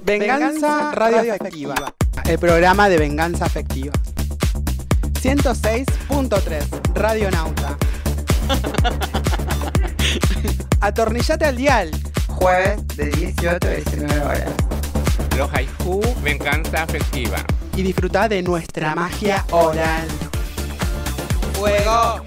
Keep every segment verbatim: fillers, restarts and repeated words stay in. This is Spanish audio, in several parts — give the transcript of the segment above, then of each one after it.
Venganza Radioafectiva, el programa de venganza afectiva. ciento seis punto tres, Radionauta. Atornillate al dial. Jueves de dieciocho a diecinueve horas. Los haiku, venganza afectiva. Y disfruta de nuestra magia oral. ¡Fuego!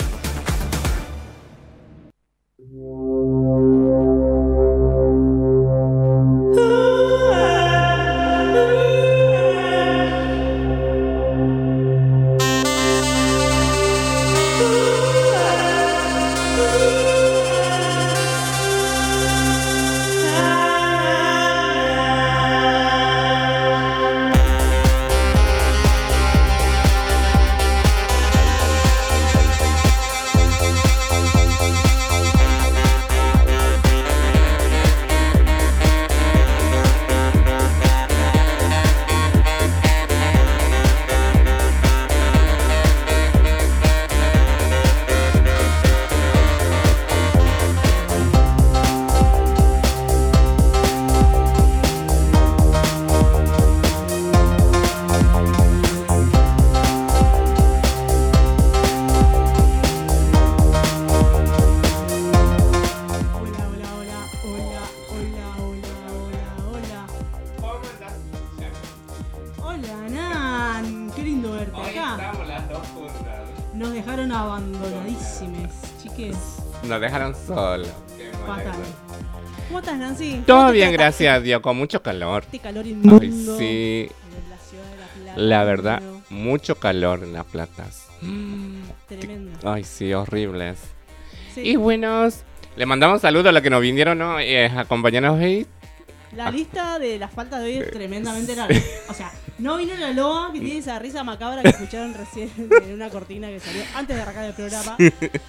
Nos dejaron solos. Fatal. ¿Cómo estás, Nancy? Todo bien, gracias a Dios, con mucho calor. Este calor inmundo. Ay, sí. En la ciudad de La Plata. La verdad, mucho calor en Las Platas. Tremendo. Ay, sí, horribles. Sí. Y buenos, le mandamos saludos a los que nos vinieron, ¿no? Eh, a acompañarnos hoy. La lista de las faltas de hoy es tremendamente larga. O sea, no vino la loa que tiene esa risa macabra que escucharon recién en una cortina que salió antes de arrancar el programa.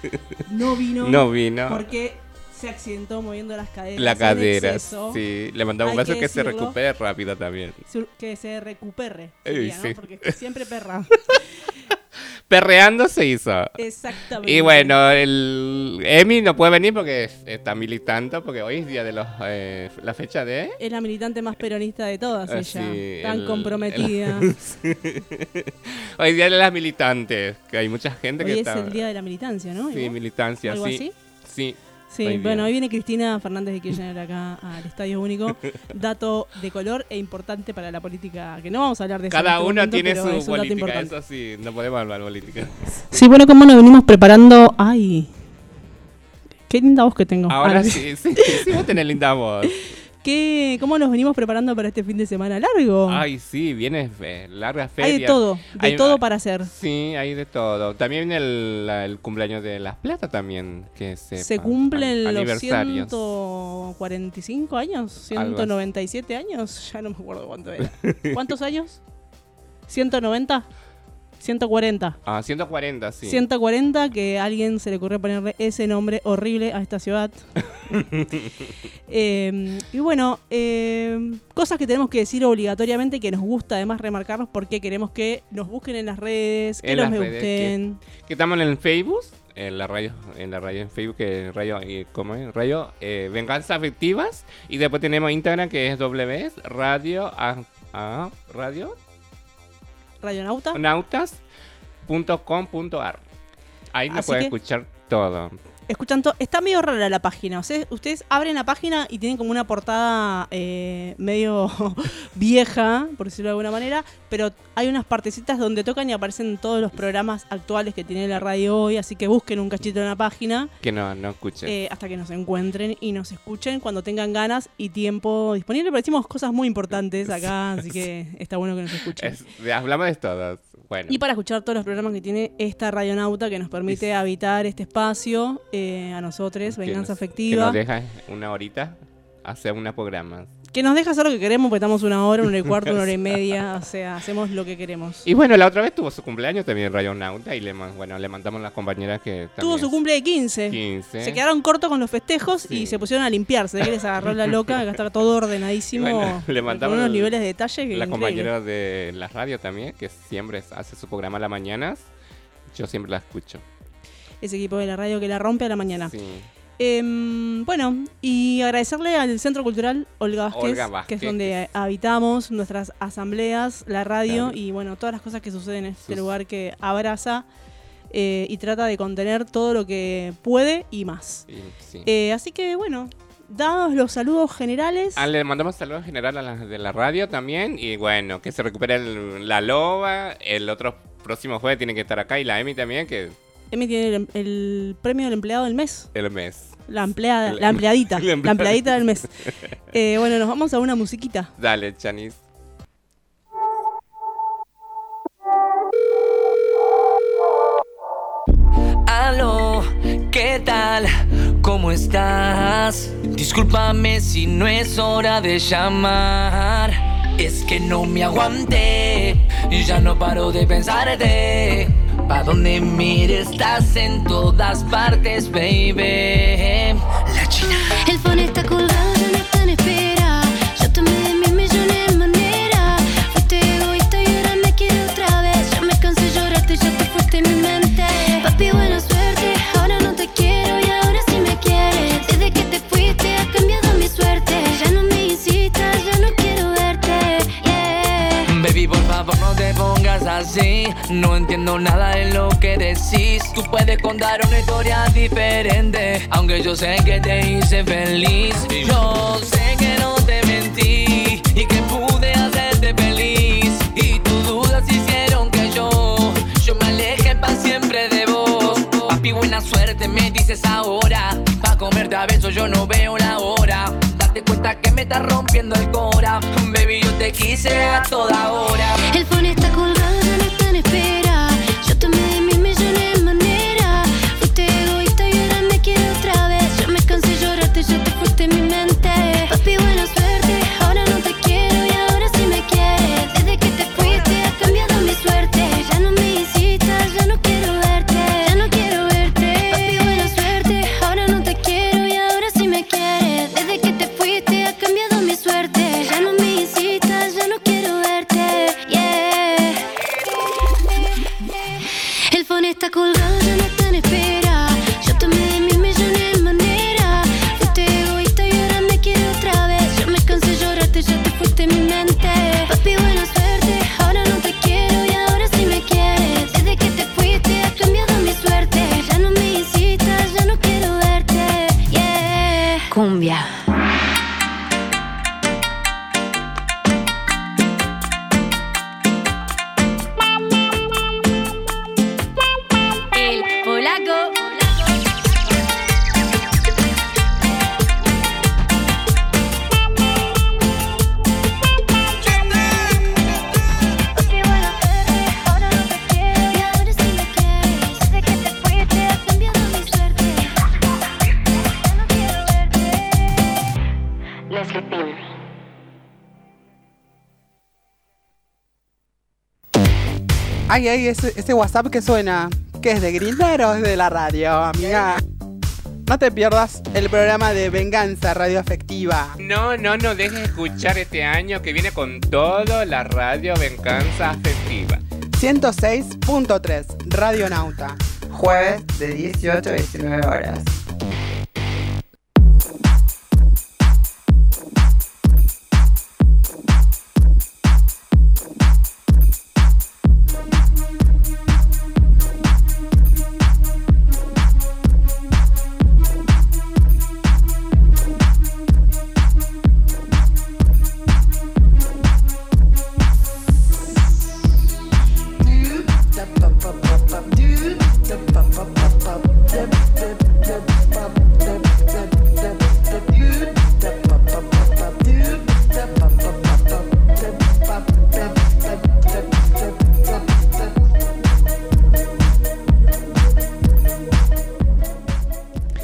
No vino. No vino. Porque se accidentó moviendo las caderas. La cadera, exceso. sí. Le mandamos un Hay beso que que se decirlo. recupere rápido también. Su- Que se recupere. Ey, Sería, ¿no? sí. Porque siempre perra. Perreando se hizo. Exactamente. Y bueno, el Emi no puede venir porque está militando, porque hoy es día de los eh, la fecha de... Es la militante más peronista de todas, Ah, ella. sí, Tan el- comprometida. el- Hoy es día de las militantes, que hay mucha gente Hoy que es está... el día de la militancia, ¿no? Sí, Igual. militancia, ¿Algo sí. así? Sí. Sí, Hoy bueno, día. hoy viene Cristina Fernández de Kirchner acá al Estadio Único. Dato de color e importante para la política, que no vamos a hablar de eso. Cada en este uno momento, tiene pero su es un dato política, importante. eso sí, no podemos hablar política. Sí, bueno, ¿cómo nos venimos preparando? Ay, qué linda voz que tengo. Ahora Ay, sí, sí, sí, vos tenés linda voz. ¿Qué, ¿Cómo nos venimos preparando para este fin de semana largo? Ay, sí, viene eh, larga feria. Hay de todo, de Hay- todo para hacer. Sí, hay de todo. También viene el, la- el cumpleaños de Las Plata también, que se, Se cumplen an- los aniversarios. ciento cuarenta y cinco años, ciento noventa y siete años, ya no me acuerdo cuánto era. ¿Cuántos años? ¿ciento noventa? ciento cuarenta. Ah, ciento cuarenta, sí. ciento cuarenta, que a alguien se le ocurrió ponerle ese nombre horrible a esta ciudad. Eh, y bueno, eh, cosas que tenemos que decir obligatoriamente, que nos gusta además remarcarnos porque queremos que nos busquen en las redes, que En nos las me redes, gusten. Que estamos en el Facebook, en la radio, en la radio en Facebook, que es radio, eh, ¿cómo es? Radio eh, Venganza Afectivas. Y después tenemos Instagram, que es W Radio a, a Radio Radionauta. nautas punto com punto ar. Ahí nos Así pueden que- escuchar todo. Escuchan todo. Está medio rara la página. O sea, ustedes abren la página y tienen como una portada eh, medio vieja, por decirlo de alguna manera, pero hay unas partecitas donde tocan y aparecen todos los programas actuales que tiene la radio hoy, así que busquen un cachito en la página Que no, no escuchen. eh, hasta que nos encuentren y nos escuchen cuando tengan ganas y tiempo disponible. Pero decimos cosas muy importantes acá, así que está bueno que nos escuchen. Es- de- hablamos de todas. Bueno. Y para escuchar todos los programas que tiene esta radionauta que nos permite habitar este espacio eh, a nosotros, que Venganza nos- Afectiva. Que nos deja una horita hacer una programa. Que nos deja hacer lo que queremos, porque estamos una hora, una hora y cuarto, una hora y media, o sea, hacemos lo que queremos. Y bueno, la otra vez tuvo su cumpleaños también Radionauta y le, ma- bueno, le mandamos a las compañeras que Tuvo también su cumple de quince. quince. Se quedaron cortos con los festejos Sí. y se pusieron a limpiarse. Que les agarró la loca, acá está todo ordenadísimo. Y bueno, le mandamos con unos el- niveles de detalle que La increíble. compañera de la radio también, que siempre hace su programa a las mañanas. Yo siempre la escucho. Ese equipo de la radio que la rompe a la mañana. Sí. Eh, bueno, y agradecerle al Centro Cultural Olga Vázquez, Olga Vázquez, que es donde habitamos, nuestras asambleas, la radio Claro. y bueno, todas las cosas que suceden en este Sus- lugar que abraza eh, y trata de contener todo lo que puede y más. Y, sí. Eh, así que bueno, dados los saludos generales, Ah, le mandamos saludos general a la de la radio también. Y bueno, que se recupere el- la loba. El otro próximo jueves tiene que estar acá. Y la Emi también, que Emi tiene el, el premio del empleado del mes. el mes. La empleada, El- la empleadita, la la empleadita. empleadita del mes. Eh, bueno, nos vamos a una musiquita. Dale, Chanis. Aló, ¿qué tal? ¿Cómo estás? Discúlpame si no es hora de llamar. Es que no me aguanté y ya no paro de pensarte. Pa' donde mires estás en todas partes, baby. La China. El phone está colgado, ya no está en espera. Yo tomé de mil millones de maneras. Fuiste egoísta y ahora me quieres otra vez. Ya me cansé de llorarte, ya te fuiste en mi mente. Papi, buena suerte, ahora no te quiero y ahora sí me quieres. Desde que te fuiste ha cambiado mi suerte. Ya no me incitas, ya no quiero verte. Yeah. Baby, por favor no te pongas así. No entiendo nada de lo que decís. Tú puedes contar una historia diferente, aunque yo sé que te hice feliz. Yo sé que no te mentí y que pude hacerte feliz. Y tus dudas hicieron que yo Yo me aleje pa' siempre de vos. Papi, buena suerte me dices ahora. Pa' comerte a besos yo no veo la hora. Date cuenta que me estás rompiendo el cora. Baby, yo te quise a toda hora. El phone está colgado, ya no está en espera. Yo tomé de mil millones de maneras. Fuiste egoísta y ahora me quieres otra vez. Ya me cansé de llorarte, ya te fuiste en mi mente. Papi, buena suerte, ahora no te quiero y ahora sí me quieres. Desde que te fuiste ha cambiado mi suerte. Ya no me incitas, ya no quiero verte. Ya no quiero verte. Papi, buena suerte, ahora no te quiero y ahora sí me quieres. Desde que te fuiste ha cambiado mi suerte. Ya no me incitas, ya no quiero verte. Yeah. El phone está colgado, ya no está en espera. Yo tomé de mil millones de maneras. Fuiste egoísta y ahora me quieres otra vez. Ya me cansé de llorarte, ya te fuiste en mi mente. Papi, buena suerte, ahora no te quiero y ahora sí me quieres. Desde que te fuiste ha cambiado mi suerte. Ya no me incitas, ya no quiero verte. Yeah. Cumbia. El polaco. Papi, buena suerte, ahora no te quiero y ahora sí me quieres. Desde que te fuiste ha cambiado mi suerte. Ya no quiero verte. Leslie Pim. Ay, ay, ese, ese WhatsApp que suena. ¿Qué es de Grindr o es de la radio, amiga? No te pierdas el programa de Venganza Radio Afectiva. No, no, no dejes de escuchar este año que viene con todo la radio Venganza Afectiva. ciento seis punto tres Radio Nauta. Jueves de dieciocho a diecinueve horas.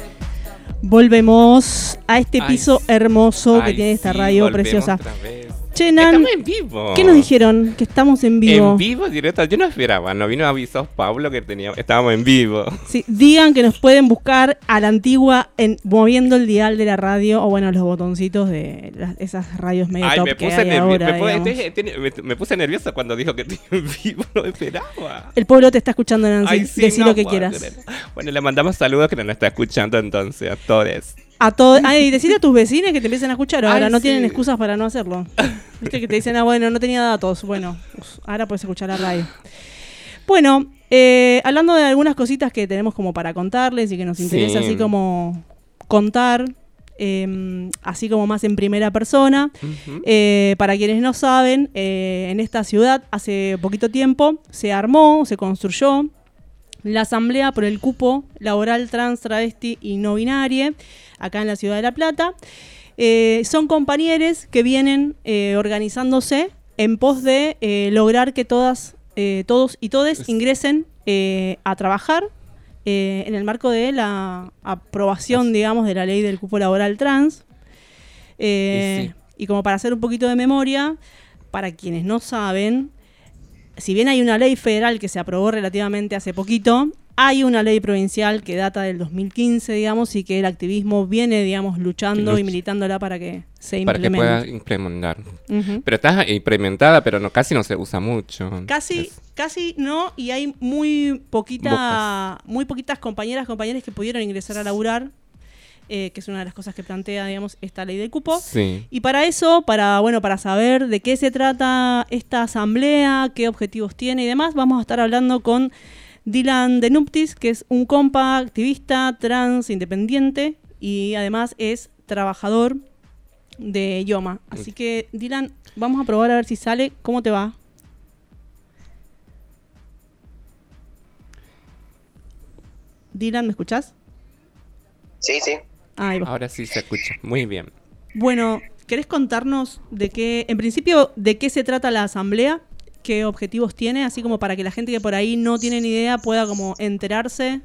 Volvemos a este Ay, piso hermoso que Ay, tiene esta sí, radio volvemos preciosa. otra vez. Che, Nan, Estamos en vivo. ¿qué nos dijeron? Que estamos en vivo. En vivo, directo. Yo no esperaba. No vino avisos Pablo que teníamos, estábamos en vivo. Sí, digan que nos pueden buscar a la antigua en, moviendo el dial de la radio o bueno, los botoncitos de las, esas radios medio Ay, top me que puse, hay nervi- ahora, me, puse, digamos. este- este- me, me puse nervioso cuando dijo que estoy en vivo. No esperaba. El pueblo te está escuchando, Nancy. Ay, sí, Decí no lo que puedo quieras. creer. Bueno, le mandamos saludos que nos está escuchando entonces a todos. A todos. Ay, decirle a tus vecinos que te empiecen a escuchar ahora. Ay, no sí. tienen excusas para no hacerlo. Viste que te dicen, ah, bueno, no tenía datos. Bueno, pues, ahora puedes escuchar la radio. Bueno, eh, hablando de algunas cositas que tenemos como para contarles y que nos interesa Sí. así como contar, eh, así como más en primera persona. Ujú. Eh, para quienes no saben, eh, en esta ciudad hace poquito tiempo se armó, se construyó la Asamblea por el Cupo Laboral Trans, Travesti y No Binarie, acá en la Ciudad de La Plata. Eh, son compañeros que vienen eh, organizándose en pos de eh, lograr que todas, eh, todos y todes ingresen eh, a trabajar eh, en el marco de la aprobación, digamos, de la ley del cupo laboral trans. Eh, Y sí. y como para hacer un poquito de memoria, para quienes no saben, si bien hay una ley federal que se aprobó relativamente hace poquito, hay una ley provincial que data del dos mil quince, digamos, y que el activismo viene, digamos, luchando Lucha. y militándola para que se Para que implemente. pueda implementar. Ujú. Pero está implementada, pero no casi no se usa mucho. Casi, Es- casi no, y hay muy poquita, muy poquitas compañeras, compañeros que pudieron ingresar a laburar, eh, que es una de las cosas que plantea, digamos, esta ley del cupo. Sí. Y para eso, para bueno, para saber de qué se trata esta asamblea, qué objetivos tiene y demás, vamos a estar hablando con Dylan Denuptis, que es un compa activista trans independiente y además es trabajador de Yoma. Así que, Dylan, vamos a probar a ver si sale. ¿Cómo te va? Dylan, ¿me escuchás? Sí, sí. Ahí va. Ahora sí se escucha. Muy bien. Bueno, ¿querés contarnos de qué, en principio, de qué se trata la asamblea? ¿Qué objetivos tiene? Así como para que la gente que por ahí no tiene ni idea pueda como enterarse.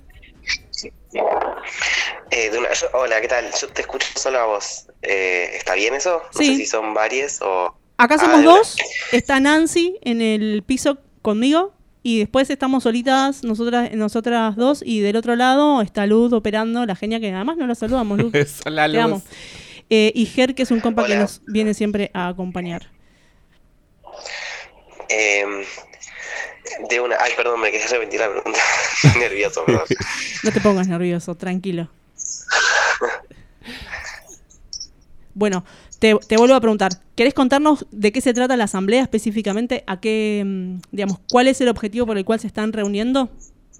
Eh, de una- yo- hola, ¿qué tal? Yo te escucho solo a vos. Eh, ¿Está bien eso? No Sí. sé si son varias o... Acá Ah, somos de una. dos. Está Nancy en el piso conmigo. Y después estamos solitas, nosotras, nosotras dos. Y del otro lado está Luz operando, la genia que además no la saludamos, Luz. Hola, Te Luz. amo. Eh, y Ger, que es un compa que Hola. nos viene siempre a acompañar. Eh, de una... Ay, perdón, me quería repetir la pregunta. Estoy nervioso, perdón. No te pongas nervioso, tranquilo. Bueno, te, te vuelvo a preguntar. ¿Querés contarnos de qué se trata la asamblea específicamente? ¿A qué, mm, digamos, cuál es el objetivo por el cual se están reuniendo?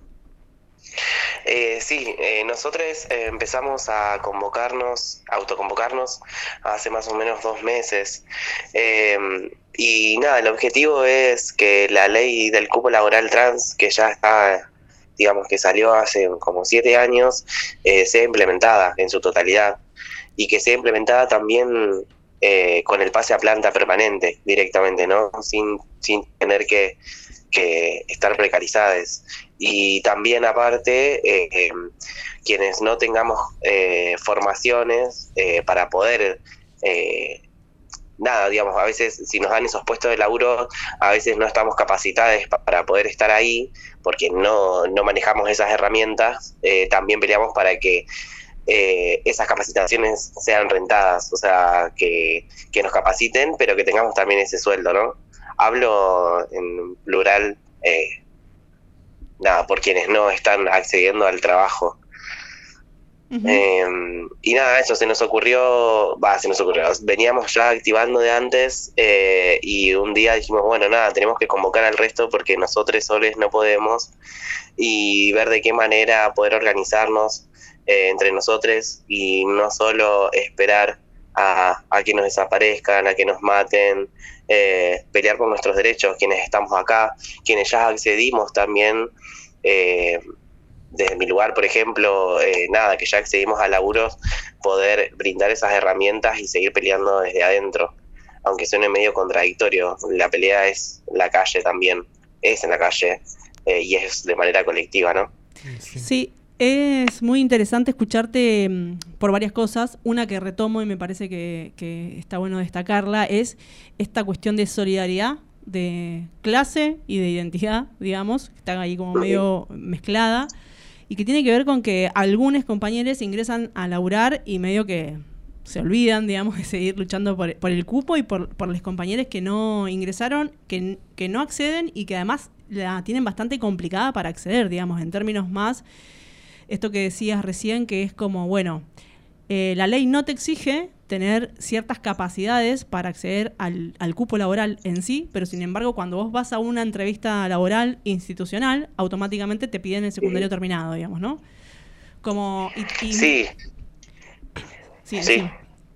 Eh, sí, eh, nosotros eh, empezamos a convocarnos, autoconvocarnos hace más o menos dos meses. Eh, y nada, el objetivo es que la ley del cupo laboral trans, que ya está, digamos que salió hace como siete años, eh, sea implementada en su totalidad. Y que sea implementada también eh, con el pase a planta permanente directamente, ¿no? Sin, sin tener que, que estar precarizadas. Y también aparte, eh, eh, quienes no tengamos eh, formaciones eh, para poder, eh, nada, digamos, a veces si nos dan esos puestos de laburo, a veces no estamos capacitados pa- para poder estar ahí, porque no, no manejamos esas herramientas, eh, también peleamos para que eh, esas capacitaciones sean rentadas, o sea, que, que nos capaciten, pero que tengamos también ese sueldo, ¿no? Hablo en plural, eh, nada, por quienes no están accediendo al trabajo. Ujú. Eh, y nada, eso se nos ocurrió, va, se nos ocurrió, veníamos ya activando de antes eh, y un día dijimos, bueno, nada, tenemos que convocar al resto porque nosotros solos no podemos y ver de qué manera poder organizarnos eh, entre nosotros y no solo esperar a, a que nos desaparezcan, a que nos maten, eh, pelear por nuestros derechos, quienes estamos acá, quienes ya accedimos también. Eh, desde mi lugar, por ejemplo, eh, nada, que ya accedimos a laburos, poder brindar esas herramientas y seguir peleando desde adentro, aunque suene medio contradictorio. La pelea es la calle también, es en la calle eh, y es de manera colectiva, ¿no? Sí, Es muy interesante escucharte mm, por varias cosas. Una que retomo y me parece que, que está bueno destacarla es esta cuestión de solidaridad, de clase y de identidad, digamos, que está ahí como medio mezclada y que tiene que ver con que algunos compañeros ingresan a laburar y medio que se olvidan, digamos, de seguir luchando por, por el cupo y por, por los compañeros que no ingresaron, que, que no acceden y que además la tienen bastante complicada para acceder, digamos, en términos más... Esto que decías recién, que es como, bueno, eh, la ley no te exige tener ciertas capacidades para acceder al, al cupo laboral en sí, pero sin embargo, cuando vos vas a una entrevista laboral institucional, automáticamente te piden el secundario sí. terminado, digamos, ¿no? Como... Y, y... Sí. Sí, sí. sí.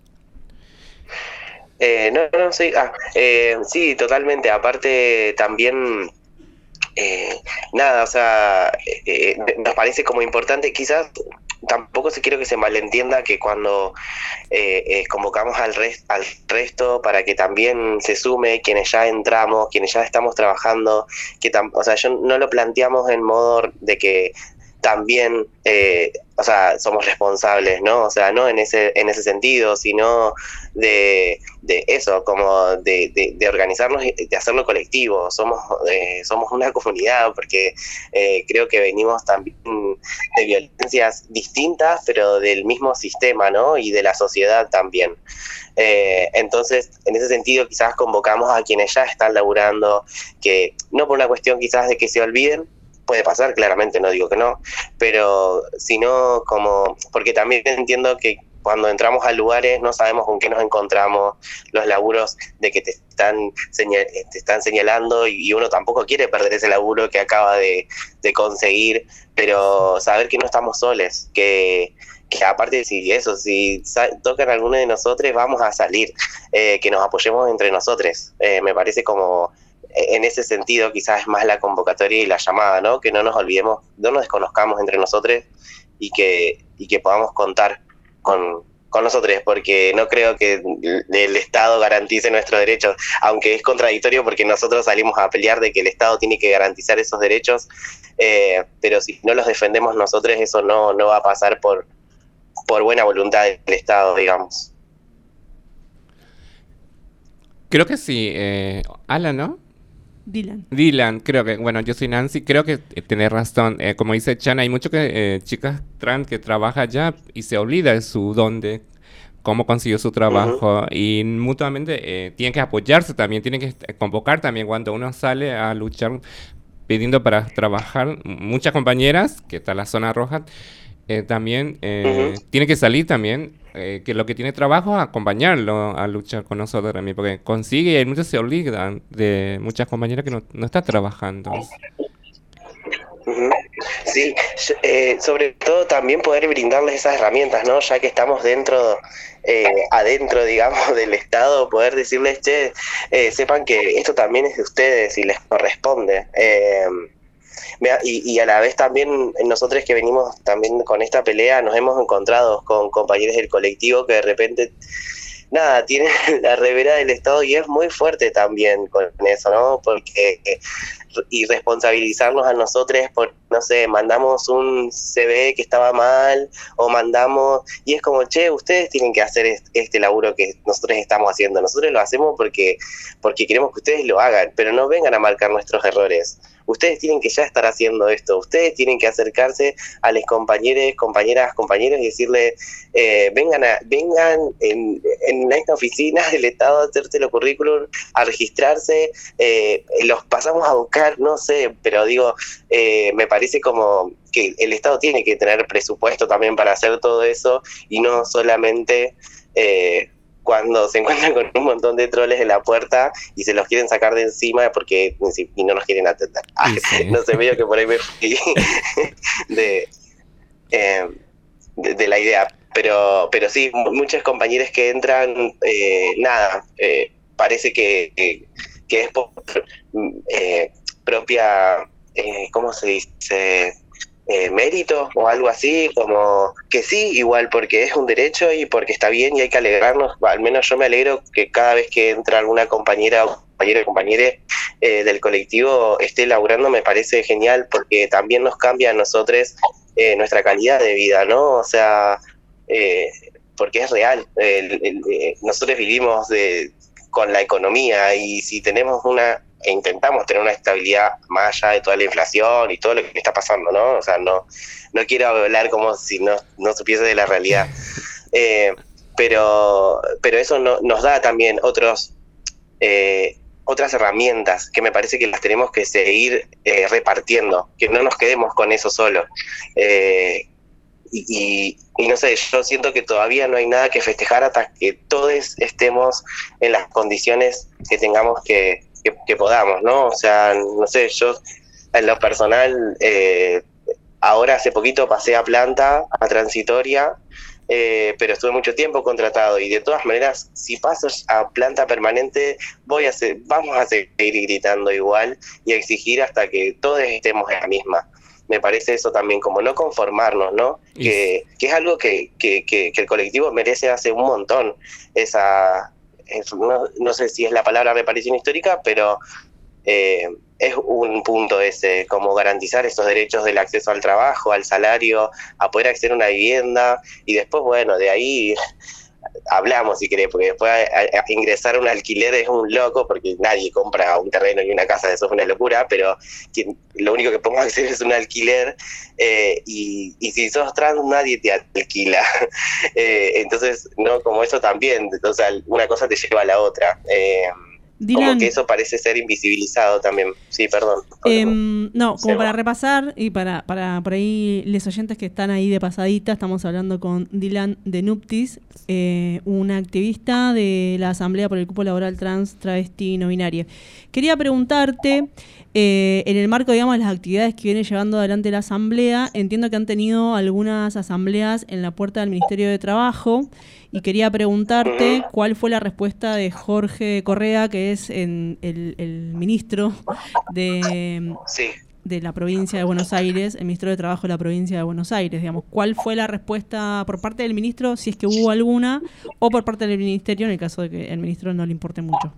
Eh, no, no, sí, ah, eh, sí, totalmente. Aparte, también... Eh, nada, o sea, eh, nos parece como importante, quizás tampoco se quiero que se malentienda que cuando eh, eh, convocamos al, res, al resto para que también se sume quienes ya entramos, quienes ya estamos trabajando, que tam, o sea, yo no lo planteamos en modo de que también, eh, o sea, somos responsables, ¿no? O sea, no en ese en ese sentido, sino de, de eso, como de, de, de organizarnos y de hacerlo colectivo. Somos eh, somos una comunidad, porque eh, creo que venimos también de violencias distintas, pero del mismo sistema, ¿no? Y de la sociedad también. Eh, entonces, en ese sentido, quizás convocamos a quienes ya están laburando, que no por una cuestión quizás de que se olviden, puede pasar, claramente, no digo que no, pero sino como, porque también entiendo que cuando entramos a lugares no sabemos con qué nos encontramos, los laburos de que te están, señal, te están señalando y, y uno tampoco quiere perder ese laburo que acaba de, de conseguir, pero saber que no estamos soles, que, que aparte si eso, si tocan a alguno de nosotros vamos a salir, eh, que nos apoyemos entre nosotros, eh, me parece como... En ese sentido, quizás es más la convocatoria y la llamada, ¿no? Que no nos olvidemos, no nos desconozcamos entre nosotros y que, y que podamos contar con, con nosotros, porque no creo que el Estado garantice nuestros derechos, aunque es contradictorio porque nosotros salimos a pelear de que el Estado tiene que garantizar esos derechos, eh, pero si no los defendemos nosotros, eso no, no va a pasar por, por buena voluntad del Estado, digamos. Creo que sí, eh, Alan, ¿no? Dylan. Dylan, creo que, bueno, yo soy Nancy, creo que eh, tenés razón. Eh, como dice Chan, hay muchas eh, chicas trans que trabajan allá y se olvida de su dónde, cómo consiguió su trabajo. Uh-huh. Y mutuamente eh, tienen que apoyarse también, tienen que convocar también cuando uno sale a luchar pidiendo para trabajar. Muchas compañeras, que está en la zona roja, eh, también eh, uh-huh. tienen que salir también. Eh, que lo que tiene trabajo es acompañarlo a luchar con nosotros también, porque consigue y hay muchos se olvidan de muchas compañeras que no, no están trabajando. Uh-huh. Sí, eh, sobre todo también poder brindarles esas herramientas, ¿no? Ya que estamos dentro, eh, adentro, digamos, del Estado, poder decirles, che, eh, sepan que esto también es de ustedes y les corresponde. Eh, Y, y a la vez también nosotros que venimos también con esta pelea nos hemos encontrado con compañeros del colectivo que de repente, nada, tienen la revera del Estado y es muy fuerte también con eso, ¿no? Porque y responsabilizarnos a nosotros por, no sé, mandamos un C V que estaba mal o mandamos, y es como, che, ustedes tienen que hacer este laburo que nosotros estamos haciendo, nosotros lo hacemos porque, porque queremos que ustedes lo hagan, pero no vengan a marcar nuestros errores. Ustedes tienen que ya estar haciendo esto, ustedes tienen que acercarse a los compañeros, compañeras, compañeros y decirle, eh, vengan a, vengan en, en esta oficina del Estado a hacerte los currículum, a registrarse, eh, los pasamos a buscar, no sé, pero digo, eh, me parece como que el Estado tiene que tener presupuesto también para hacer todo eso y no solamente... Eh, cuando se encuentran con un montón de troles en la puerta y se los quieren sacar de encima porque y no nos quieren atender. Ay, sí. No sé, medio que por ahí me fui de, eh, de, de la idea. Pero pero sí, muchos compañeros que entran, eh, nada, eh, parece que, que, que es por eh, propia, eh, ¿cómo se dice? Eh, mérito o algo así, como que sí, igual porque es un derecho y porque está bien y hay que alegrarnos. Al menos yo me alegro que cada vez que entra alguna compañera o compañero o compañera eh, del colectivo esté laburando, me parece genial porque también nos cambia a nosotros eh, nuestra calidad de vida, ¿no? O sea, eh, porque es real. El, el, eh, nosotros vivimos de, con la economía y si tenemos una, e intentamos tener una estabilidad más allá de toda la inflación y todo lo que está pasando, ¿no? O sea, no, no quiero hablar como si no, no supiese de la realidad. Eh, pero, pero eso no, nos da también otros... Eh, otras herramientas que me parece que las tenemos que seguir eh, repartiendo, que no nos quedemos con eso solo. Eh, y, y, y no sé, yo siento que todavía no hay nada que festejar hasta que todos estemos en las condiciones que tengamos que, que, que podamos, ¿no? O sea, no sé, yo en lo personal, eh, ahora hace poquito pasé a planta, a transitoria, Eh, pero estuve mucho tiempo contratado y de todas maneras, si paso a planta permanente, voy a hacer, vamos a seguir gritando igual y a exigir hasta que todos estemos en la misma. Me parece eso también, como no conformarnos, ¿no? Que, que es algo que, que, que, que el colectivo merece hace un montón. Esa, es, no, no sé si es la palabra reparación histórica, pero eh, es un punto ese, como garantizar esos derechos del acceso al trabajo, al salario, a poder acceder a una vivienda, y después, bueno, de ahí hablamos si querés, porque después a, a ingresar a un alquiler es un loco, porque nadie compra un terreno y una casa, eso es una locura, pero quien, lo único que podemos acceder es un alquiler, eh, y, y si sos trans nadie te alquila. eh, entonces, no, como eso también, o sea, una cosa te lleva a la otra. Eh, Dylan, como que eso parece ser invisibilizado también. Sí, perdón. Eh, no, como Se para va. repasar y para, para por ahí los oyentes que están ahí de pasadita, estamos hablando con Dylan de Nuptis, eh, una activista de la Asamblea por el Cupo Laboral Trans, Travesti y No Binaria. Quería preguntarte, eh, en el marco, digamos, de las actividades que viene llevando adelante la Asamblea, entiendo que han tenido algunas asambleas en la puerta del Ministerio de Trabajo, y quería preguntarte uh-huh. cuál fue la respuesta de Jorge Correa, que es en, el, el ministro de, sí. de la provincia de Buenos Aires, el ministro de Trabajo de la provincia de Buenos Aires, digamos. ¿Cuál fue la respuesta por parte del ministro, si es que hubo alguna, o por parte del ministerio, en el caso de que el ministro no le importe mucho?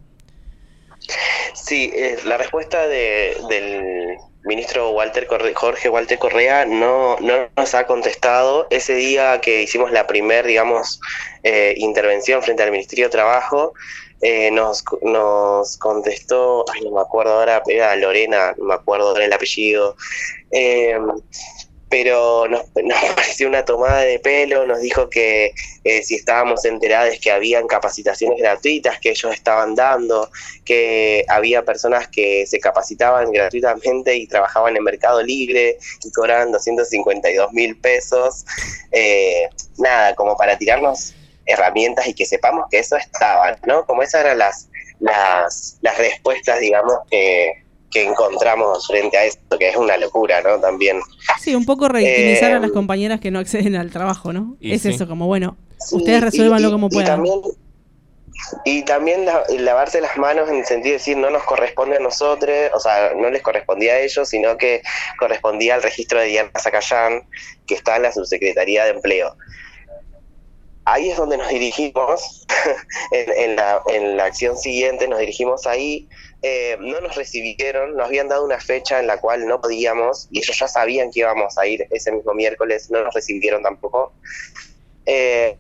Sí, eh, la respuesta de, del ministro Walter Correa, Jorge Walter Correa no, no nos ha contestado. Ese día que hicimos la primer, digamos, eh, intervención frente al Ministerio de Trabajo, eh, nos, nos contestó, ay, no me acuerdo ahora, era Lorena, no me acuerdo ahora el apellido, eh, pero nos, nos pareció una tomada de pelo. Nos dijo que eh, si estábamos enterados que habían capacitaciones gratuitas que ellos estaban dando, que había personas que se capacitaban gratuitamente y trabajaban en Mercado Libre y cobraban doscientos cincuenta y dos mil pesos, eh, nada, como para tirarnos herramientas y que sepamos que eso estaba, ¿no? Como esas eran las, las, las respuestas, digamos, que... que encontramos frente a esto, que es una locura, ¿no? También. Sí, un poco revictimizar eh, a las compañeras que no acceden al trabajo, ¿no? Es sí. eso, como bueno, sí, ustedes resuélvanlo y, como y puedan. También, y también la, lavarse las manos en el sentido de decir, no nos corresponde a nosotros, o sea, no les correspondía a ellos, sino que correspondía al registro de Diana Zacayán, que está en la Subsecretaría de Empleo. Ahí es donde nos dirigimos, en, en, la, en la acción siguiente nos dirigimos ahí. Eh, no nos recibieron, nos habían dado una fecha en la cual no podíamos, y ellos ya sabían que íbamos a ir ese mismo miércoles, no nos recibieron tampoco. Eh,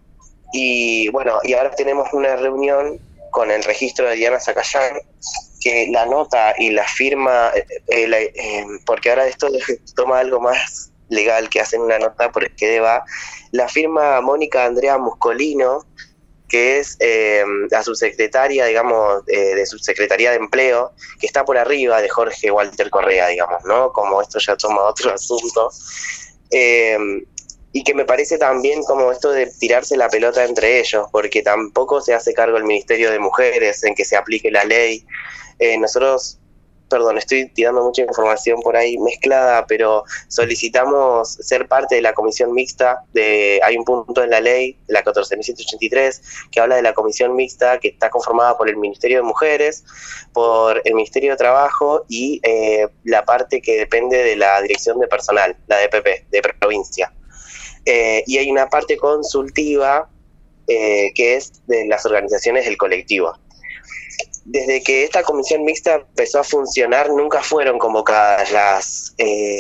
y bueno, y ahora tenemos una reunión con el registro de Diana Zacayán, que la nota y la firma, eh, la, eh, porque ahora esto toma algo más legal, que hacen una nota por el que deba, la firma Mónica Andrea Muscolino, que es eh, la subsecretaria, digamos, eh, de Subsecretaría de Empleo, que está por arriba de Jorge Walter Correa, digamos, ¿no? Como esto ya toma otro asunto. Eh, y que me parece también como esto de tirarse la pelota entre ellos, porque tampoco se hace cargo el Ministerio de Mujeres en que se aplique la ley. Eh, nosotros... Perdón, estoy tirando mucha información por ahí mezclada, pero solicitamos ser parte de la comisión mixta. De, hay un punto en la ley, la catorce mil ciento ochenta y tres, que habla de la comisión mixta, que está conformada por el Ministerio de Mujeres, por el Ministerio de Trabajo y eh, la parte que depende de la Dirección de Personal, la D P P, de provincia. Eh, y hay una parte consultiva eh, que es de las organizaciones del colectivo. Desde que esta comisión mixta empezó a funcionar, nunca fueron convocadas las, eh,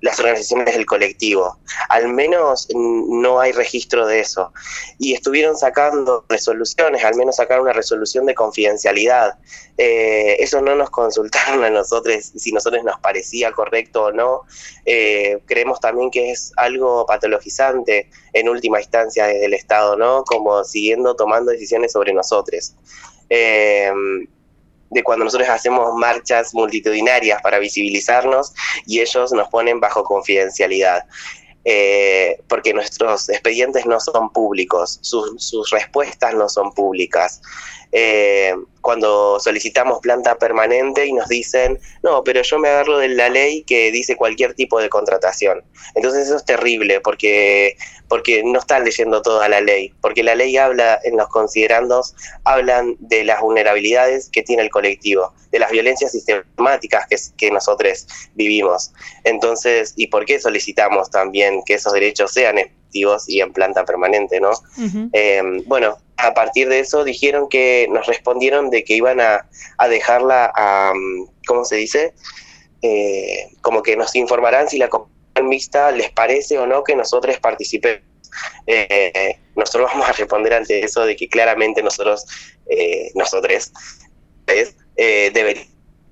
las organizaciones del colectivo. Al menos no hay registro de eso. Y estuvieron sacando resoluciones, al menos sacaron una resolución de confidencialidad. Eh, eso no nos consultaron a nosotros si nosotros nos parecía correcto o no. Eh, creemos también que es algo patologizante en última instancia desde el Estado, ¿no? Como siguiendo tomando decisiones sobre nosotros. Eh, de cuando nosotros hacemos marchas multitudinarias para visibilizarnos y ellos nos ponen bajo confidencialidad. Eh, porque nuestros expedientes no son públicos, sus, sus respuestas no son públicas. Eh, cuando solicitamos planta permanente y nos dicen, no, pero yo me agarro de la ley que dice cualquier tipo de contratación. Entonces eso es terrible porque, porque no están leyendo toda la ley, porque la ley habla, en los considerandos, hablan de las vulnerabilidades que tiene el colectivo, de las violencias sistemáticas que, que nosotros vivimos. Entonces, ¿y por qué solicitamos también que esos derechos sean efectivos y en planta permanente, ¿no? Uh-huh. Eh, bueno, a partir de eso dijeron que nos respondieron de que iban a, a dejarla a, ¿cómo se dice? Eh, como que nos informarán si la comisión mixta les parece o no que nosotros participemos. Eh, nosotros vamos a responder ante eso de que claramente nosotros, eh, nosotros, eh, deberíamos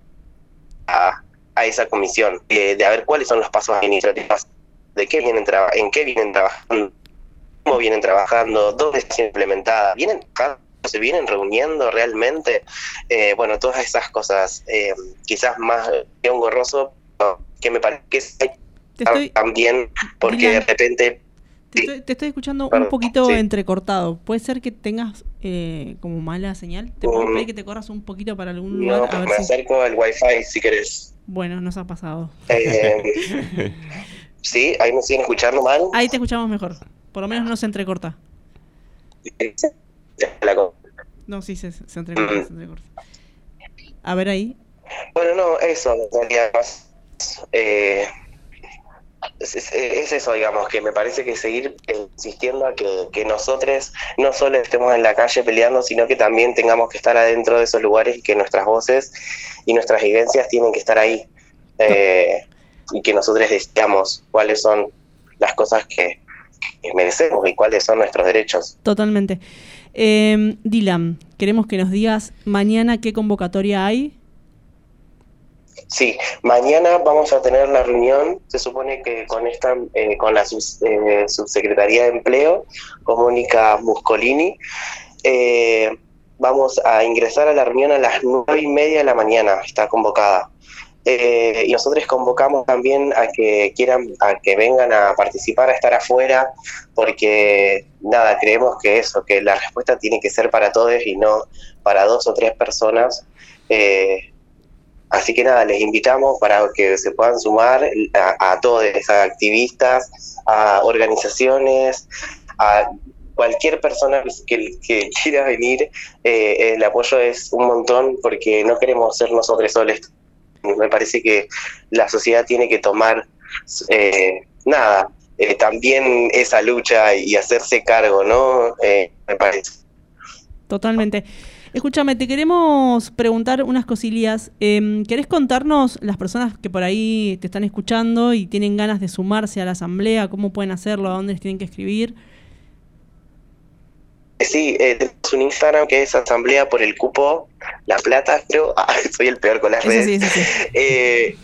a, a esa comisión, eh, de a ver cuáles son los pasos administrativos, de qué vienen traba- en qué vienen trabajando, cómo vienen trabajando, dónde está implementada, vienen se vienen reuniendo realmente, eh, bueno, todas esas cosas, eh, quizás más que un gorroso, que me parece que es estoy, también, porque Dylan, de repente... Te, sí, estoy, te estoy escuchando perdón, un poquito sí. entrecortado, ¿puede ser que tengas eh, como mala señal? ¿Te puedo um, pedir que te corras un poquito para algún no, lugar? No, me si... acerco al wifi si querés. Bueno, nos ha pasado. Eh, sí, ahí me siguen escuchando mal. Ahí te escuchamos mejor. Por lo menos no se entrecorta. No, sí, se, se, entrecorta, mm. se entrecorta. A ver ahí. Bueno, no, eso, en realidad, eh, es, es, es eso, digamos, que me parece que seguir insistiendo a que, que nosotros no solo estemos en la calle peleando, sino que también tengamos que estar adentro de esos lugares y que nuestras voces y nuestras vivencias tienen que estar ahí. Eh, y que nosotros deseamos cuáles son las cosas que merecemos y cuáles son nuestros derechos. Totalmente. Eh, Dylan, queremos que nos digas mañana qué convocatoria hay. Sí, mañana vamos a tener la reunión, se supone que con esta, eh, con la sub, eh, subsecretaría de Empleo, con Mónica Muscolini, eh, vamos a ingresar a la reunión a las nueve y media de la mañana, está convocada. Eh, y nosotros convocamos también a que quieran, a que vengan a participar, a estar afuera, porque nada, creemos que eso, que la respuesta tiene que ser para todos y no para dos o tres personas. Eh, así que nada, les invitamos para que se puedan sumar a, a todos, a activistas, a organizaciones, a cualquier persona que, que quiera venir. Eh, el apoyo es un montón porque no queremos ser nosotros solos. Me parece que la sociedad tiene que tomar eh, nada, eh, también esa lucha y hacerse cargo, ¿no? Eh, me parece. Totalmente. Escúchame, te queremos preguntar unas cosillas. Eh, ¿Querés contarnos las personas que por ahí te están escuchando y tienen ganas de sumarse a la asamblea? ¿Cómo pueden hacerlo? ¿A dónde les tienen que escribir? Sí, eh, tenemos un Instagram que es Asamblea por el Cupo La Plata, creo. Ah, soy el peor con las redes. Sí, sí, sí. Eh,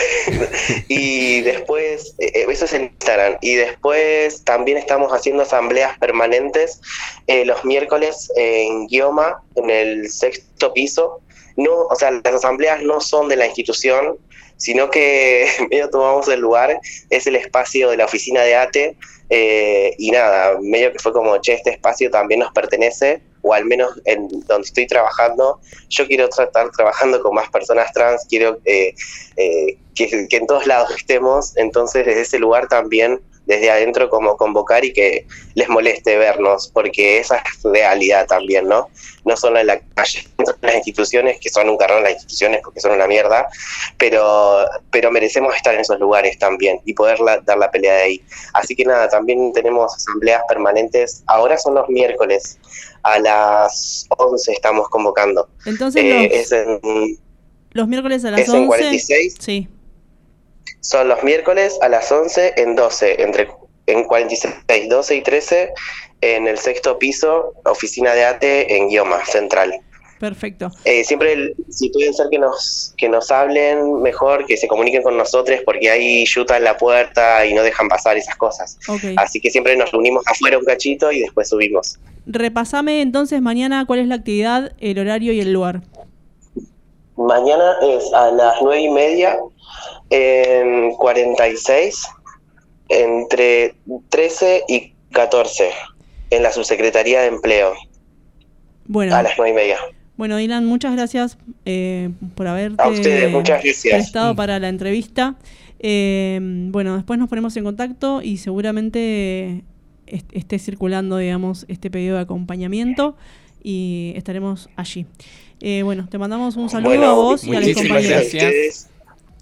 y después, eh, eso es el Instagram. Y después también estamos haciendo asambleas permanentes eh, los miércoles en Guioma, en el sexto piso. No, o sea, las asambleas no son de la institución, sino que medio tomamos el lugar, es el espacio de la oficina de A T E. Eh, y nada, medio que fue como, che, este espacio también nos pertenece, o al menos en donde estoy trabajando, yo quiero estar trabajando con más personas trans, quiero eh, eh, que, que en todos lados estemos, entonces desde ese lugar también, desde adentro, como convocar y que les moleste vernos, porque esa es realidad también, ¿no? No solo en la calle, en las instituciones, que son un carrón las instituciones porque son una mierda, pero pero merecemos estar en esos lugares también y poder la, dar la pelea de ahí. Así que nada, también tenemos asambleas permanentes, ahora son los miércoles, a las once estamos convocando. Entonces eh, los, es en, los miércoles a las es once. En cuarenta y seis. Sí. Son los miércoles a las once en doce, entre en cuarenta y seis, doce y trece, en el sexto piso, oficina de ATE en Guioma, Central. Perfecto. Eh, siempre, si pueden ser que nos que nos hablen mejor, que se comuniquen con nosotros, porque hay yuta en la puerta y no dejan pasar esas cosas. Okay. Así que siempre nos reunimos afuera un cachito y después subimos. Repasame entonces mañana cuál es la actividad, el horario y el lugar. Mañana es a las nueve y media en cuarenta y seis, entre trece y catorce, en la Subsecretaría de Empleo. Bueno. A las nueve y media. Bueno, Dylan, muchas gracias eh, por haberte a ustedes, muchas gracias. prestado para la entrevista. Eh, bueno, después nos ponemos en contacto y seguramente est- esté circulando, digamos, este pedido de acompañamiento y estaremos allí. Eh, bueno, te mandamos un saludo bueno, a vos y a las compañeras. Gracias.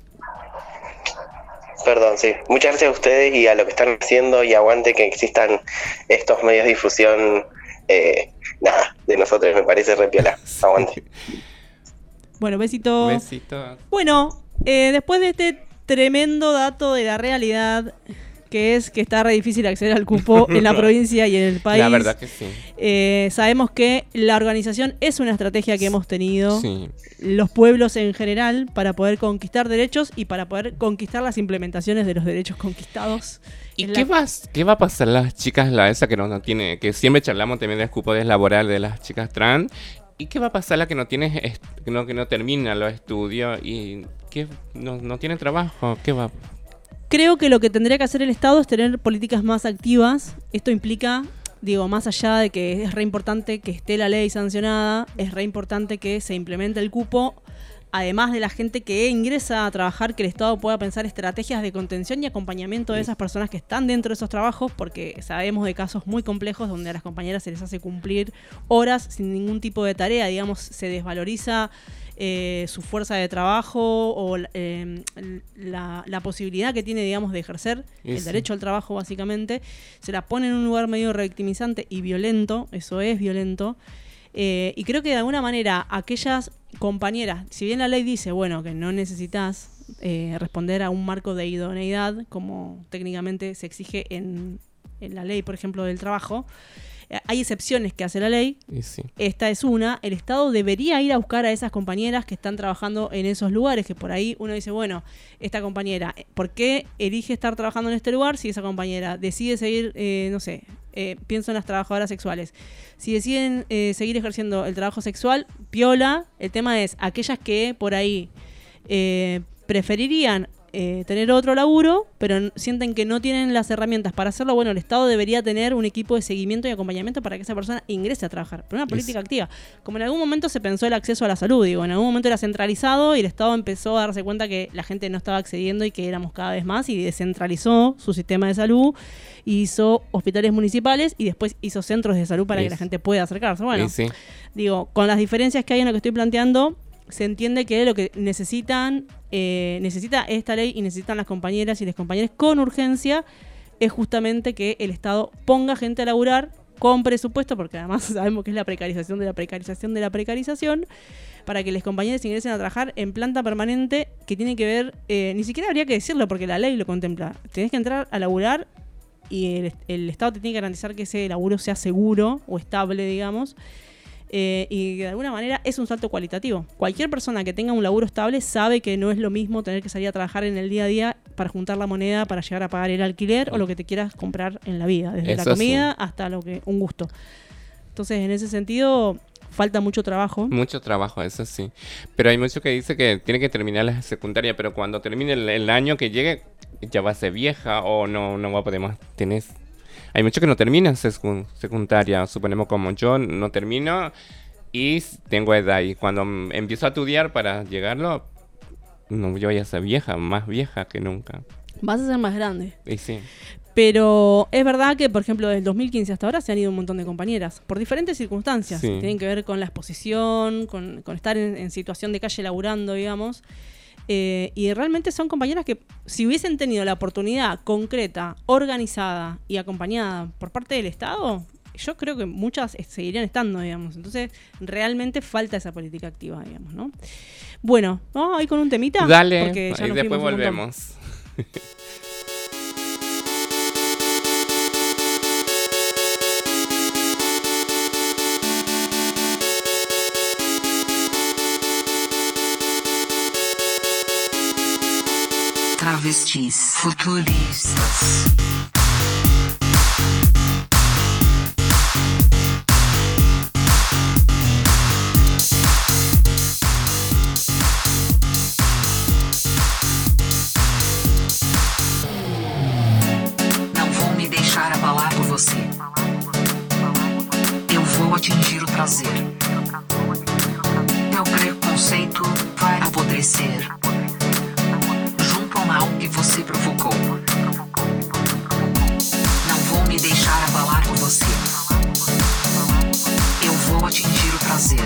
Perdón, sí. Muchas gracias a ustedes y a lo que están haciendo, y aguante que existan estos medios de difusión. Eh, nada, de nosotros me parece re piola. Aguante. Bueno, besito. Besito. Bueno, eh, después de este tremendo dato de la realidad, que es que está re difícil acceder al cupo en la provincia y en el país. La verdad que sí. Eh, sabemos que la organización es una estrategia que hemos tenido, Sí. los pueblos en general, para poder conquistar derechos y para poder conquistar las implementaciones de los derechos conquistados. ¿Y Es qué, la- va, qué va a pasar las chicas, la esa que no, no tiene, que siempre charlamos también del cupo laboral de las chicas trans? ¿Y qué va a pasar la que no tiene, est- que no, que no termina los estudios y que no, no tiene trabajo? ¿Qué va? Creo que lo que tendría que hacer el Estado es tener políticas más activas. Esto implica, digo, más allá de que es re importante que esté la ley sancionada, es re importante que se implemente el cupo. Además de la gente que ingresa a trabajar, que el Estado pueda pensar estrategias de contención y acompañamiento de esas personas que están dentro de esos trabajos, porque sabemos de casos muy complejos donde a las compañeras se les hace cumplir horas sin ningún tipo de tarea, digamos, se desvaloriza eh, su fuerza de trabajo o eh, la, la posibilidad que tiene, digamos, de ejercer Y el sí. derecho al trabajo, básicamente. Se la pone en un lugar medio revictimizante y violento, eso es violento. Eh, y creo que de alguna manera aquellas compañeras, si bien la ley dice, bueno, que no necesitas eh, responder a un marco de idoneidad, como técnicamente se exige en, en la ley, por ejemplo, del trabajo, eh, hay excepciones que hace la ley. Y sí. Esta es una. El Estado debería ir a buscar a esas compañeras que están trabajando en esos lugares, que por ahí uno dice, bueno, esta compañera, ¿por qué elige estar trabajando en este lugar si esa compañera decide seguir, eh, no sé, eh, pienso en las trabajadoras sexuales, si deciden eh, seguir ejerciendo el trabajo sexual, piola. El tema es aquellas que por ahí eh, preferirían eh, tener otro laburo, pero n- sienten que no tienen las herramientas para hacerlo. Bueno, el Estado debería tener un equipo de seguimiento y acompañamiento para que esa persona ingrese a trabajar. Pero una política Es- activa. Como en algún momento se pensó el acceso a la salud, digo, en algún momento era centralizado y el Estado empezó a darse cuenta que la gente no estaba accediendo y que éramos cada vez más, y descentralizó su sistema de salud, hizo hospitales municipales y después hizo centros de salud para que Es- la gente pueda acercarse. Bueno, Y sí. digo, con las diferencias que hay en lo que estoy planteando, se entiende que lo que necesitan, eh, necesita esta ley y necesitan las compañeras y los compañeros con urgencia es justamente que el Estado ponga gente a laburar con presupuesto, porque además sabemos que es la precarización de la precarización de la precarización, para que los compañeros ingresen a trabajar en planta permanente, que tiene que ver, eh, ni siquiera habría que decirlo porque la ley lo contempla. Tenés que entrar a laburar y el, el Estado te tiene que garantizar que ese laburo sea seguro o estable, digamos. Eh, y de alguna manera es un salto cualitativo. Cualquier persona que tenga un laburo estable sabe que no es lo mismo tener que salir a trabajar en el día a día para juntar la moneda, para llegar a pagar el alquiler o lo que te quieras comprar en la vida, desde Eso la comida sí. hasta lo que un gusto. Entonces, en ese sentido, falta mucho trabajo. Mucho trabajo, eso sí. Pero hay mucho que dice que tiene que terminar la secundaria, pero cuando termine el, el año que llegue, ya va a ser vieja o no, no va a poder más tener. Hay muchos que no terminan secu- secundaria, suponemos como yo no termino y s- tengo edad. Y cuando mm, empiezo a estudiar para llegarlo, no, yo voy a ser vieja, más vieja que nunca. Vas a ser más grande. Y sí, Pero es verdad que, por ejemplo, desde el dos mil quince hasta ahora se han ido un montón de compañeras, por diferentes circunstancias. Sí. Tienen que ver con la exposición, con, con estar en, en situación de calle laburando, digamos. Eh, y realmente son compañeras que, si hubiesen tenido la oportunidad concreta, organizada y acompañada por parte del Estado, yo creo que muchas eh, seguirían estando, digamos. Entonces, realmente falta esa política activa, digamos, ¿no? Bueno, vamos a ir con un temita. dale, porque ya y nos después fuimos un montón. volvemos. Travestis futuristas. Não vou me deixar abalar por você. Eu vou atingir o prazer. Teu preconceito vai apodrecer mal que você provocou. Não vou me deixar abalar por você. Eu vou atingir o prazer.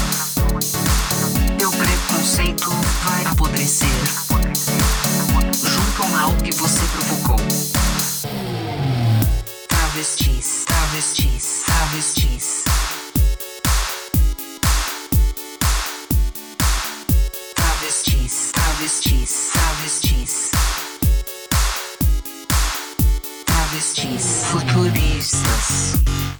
Teu preconceito vai apodrecer junto ao mal que você provocou. Travestis, travestis, travestis. Travestis, travestis, travestis. Travestis futuristas.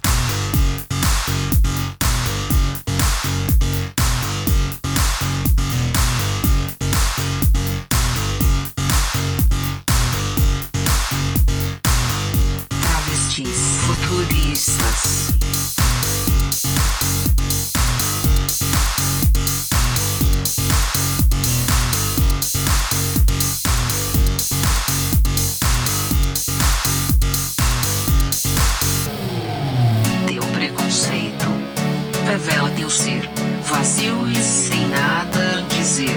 Travestis futuristas. Revela teu ser, vazio e sem nada dizer.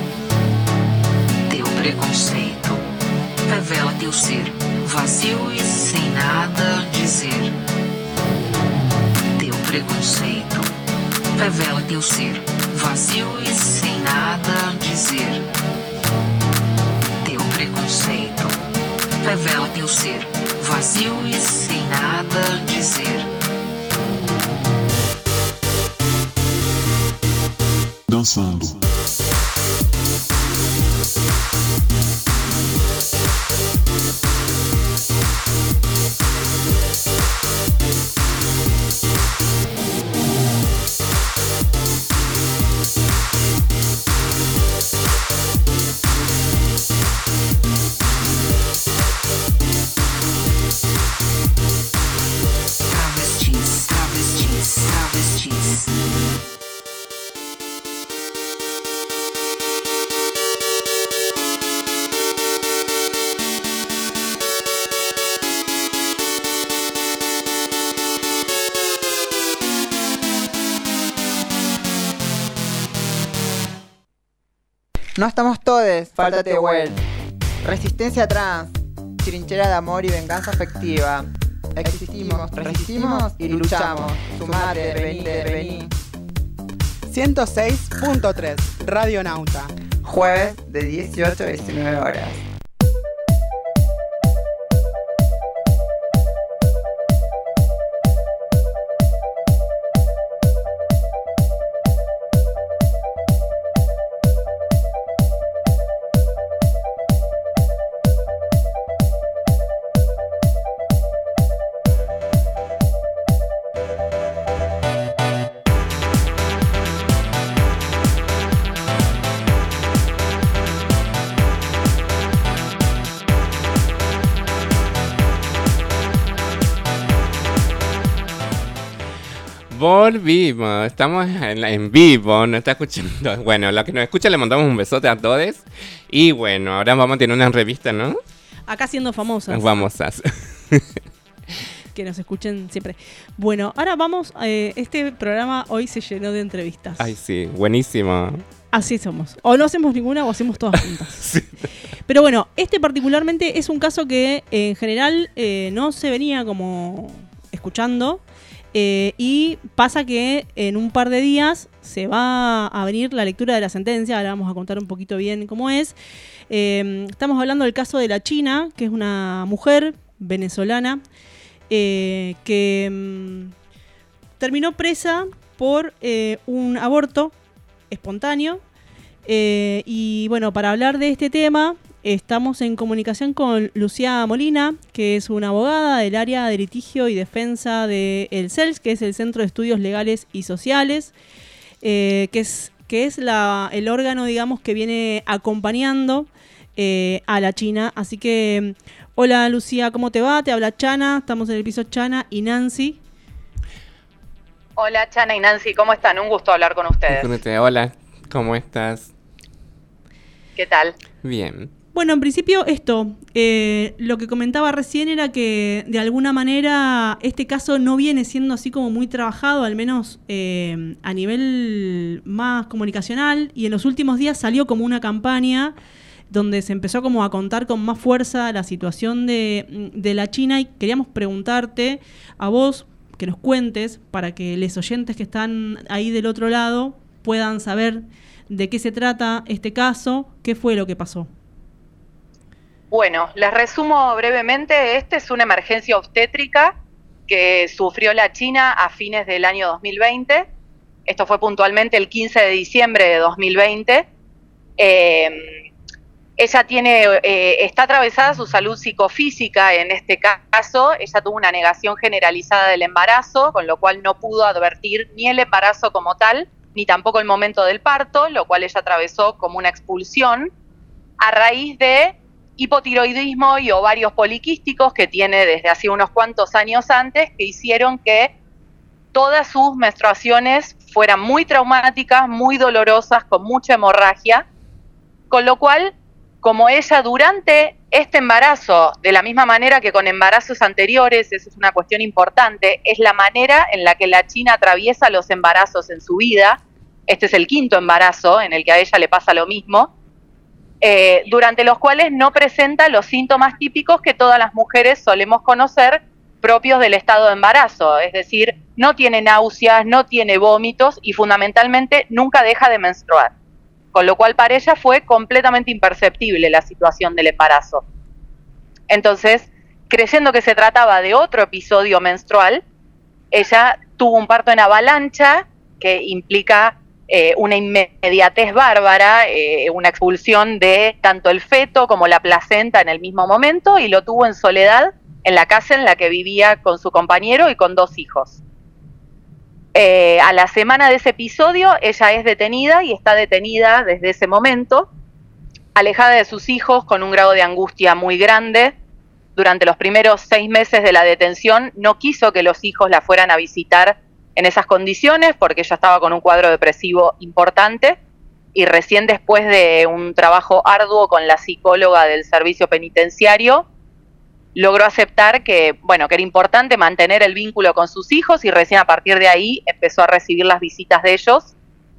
Teu preconceito revela teu ser, vazio e sem nada dizer. Teu preconceito revela teu ser, vazio e sem nada dizer. Teu preconceito revela teu ser, vazio e sem nada dizer. Dançando. Travestis, travestis, travestis. No estamos todes, falta Tehuel. Resistencia trans, trinchera de amor y venganza afectiva. Existimos, resistimos y luchamos. Sumate, venite, vení. ciento seis punto tres, Radio Nauta. Jueves de dieciocho a diecinueve horas. Volvimos, estamos en, en vivo, nos está escuchando. Bueno, los que nos escuchan le mandamos un besote a todos. Y bueno, ahora vamos a tener una revista, ¿no? Acá siendo famosas. Famosas. Que nos escuchen siempre. Bueno, ahora vamos, eh, este programa hoy se llenó de entrevistas. Ay, sí, buenísimo. Así somos. O no hacemos ninguna o hacemos todas juntas. Sí. Pero bueno, este particularmente es un caso que eh, en general eh, no se venía como escuchando. Eh, y pasa que en un par de días se va a venir la lectura de la sentencia. Ahora vamos a contar un poquito bien cómo es. Eh, estamos hablando del caso de la China, que es una mujer venezolana eh, que mm, terminó presa por eh, un aborto espontáneo. Eh, y bueno, para hablar de este tema estamos en comunicación con Lucía Molina, que es una abogada del área de litigio y defensa del C E L S, que es el Centro de Estudios Legales y Sociales, eh, que es, que es la, el órgano, digamos, que viene acompañando eh, a la China. Así que, hola Lucía, ¿cómo te va? Te habla Chana, estamos en el piso Chana y Nancy. Hola Chana y Nancy, ¿cómo están? Un gusto hablar con ustedes. Hola, ¿cómo estás? ¿Qué tal? Bien. Bueno, en principio esto, eh, lo que comentaba recién era que de alguna manera este caso no viene siendo así como muy trabajado, al menos eh, a nivel más comunicacional, y en los últimos días salió como una campaña donde se empezó como a contar con más fuerza la situación de, de la China, y queríamos preguntarte a vos que nos cuentes para que los oyentes que están ahí del otro lado puedan saber de qué se trata este caso, qué fue lo que pasó. Bueno, les resumo brevemente. Esta es una emergencia obstétrica que sufrió la China a fines del año dos mil veinte. Esto fue puntualmente el quince de diciembre de dos mil veinte. Eh, ella tiene, eh, está atravesada su salud psicofísica en este caso. Ella tuvo una negación generalizada del embarazo, con lo cual no pudo advertir ni el embarazo como tal, ni tampoco el momento del parto, lo cual ella atravesó como una expulsión a raíz de hipotiroidismo y ovarios poliquísticos que tiene desde hace unos cuantos años antes, que hicieron que todas sus menstruaciones fueran muy traumáticas, muy dolorosas, con mucha hemorragia, con lo cual, como ella durante este embarazo, de la misma manera que con embarazos anteriores, esa es una cuestión importante, es la manera en la que la China atraviesa los embarazos en su vida. Este es el quinto embarazo en el que a ella le pasa lo mismo, Eh, durante los cuales no presenta los síntomas típicos que todas las mujeres solemos conocer propios del estado de embarazo, es decir, no tiene náuseas, no tiene vómitos y fundamentalmente nunca deja de menstruar, con lo cual para ella fue completamente imperceptible la situación del embarazo. Entonces, creyendo que se trataba de otro episodio menstrual, ella tuvo un parto en avalancha que implica Eh, una inmediatez bárbara, eh, una expulsión de tanto el feto como la placenta en el mismo momento, y lo tuvo en soledad en la casa en la que vivía con su compañero y con dos hijos. Eh, a la semana de ese episodio, ella es detenida y está detenida desde ese momento, alejada de sus hijos con un grado de angustia muy grande. Durante los primeros seis meses de la detención no quiso que los hijos la fueran a visitar en esas condiciones, porque ella estaba con un cuadro depresivo importante, y recién después de un trabajo arduo con la psicóloga del servicio penitenciario, logró aceptar que, bueno, que era importante mantener el vínculo con sus hijos, y recién a partir de ahí empezó a recibir las visitas de ellos,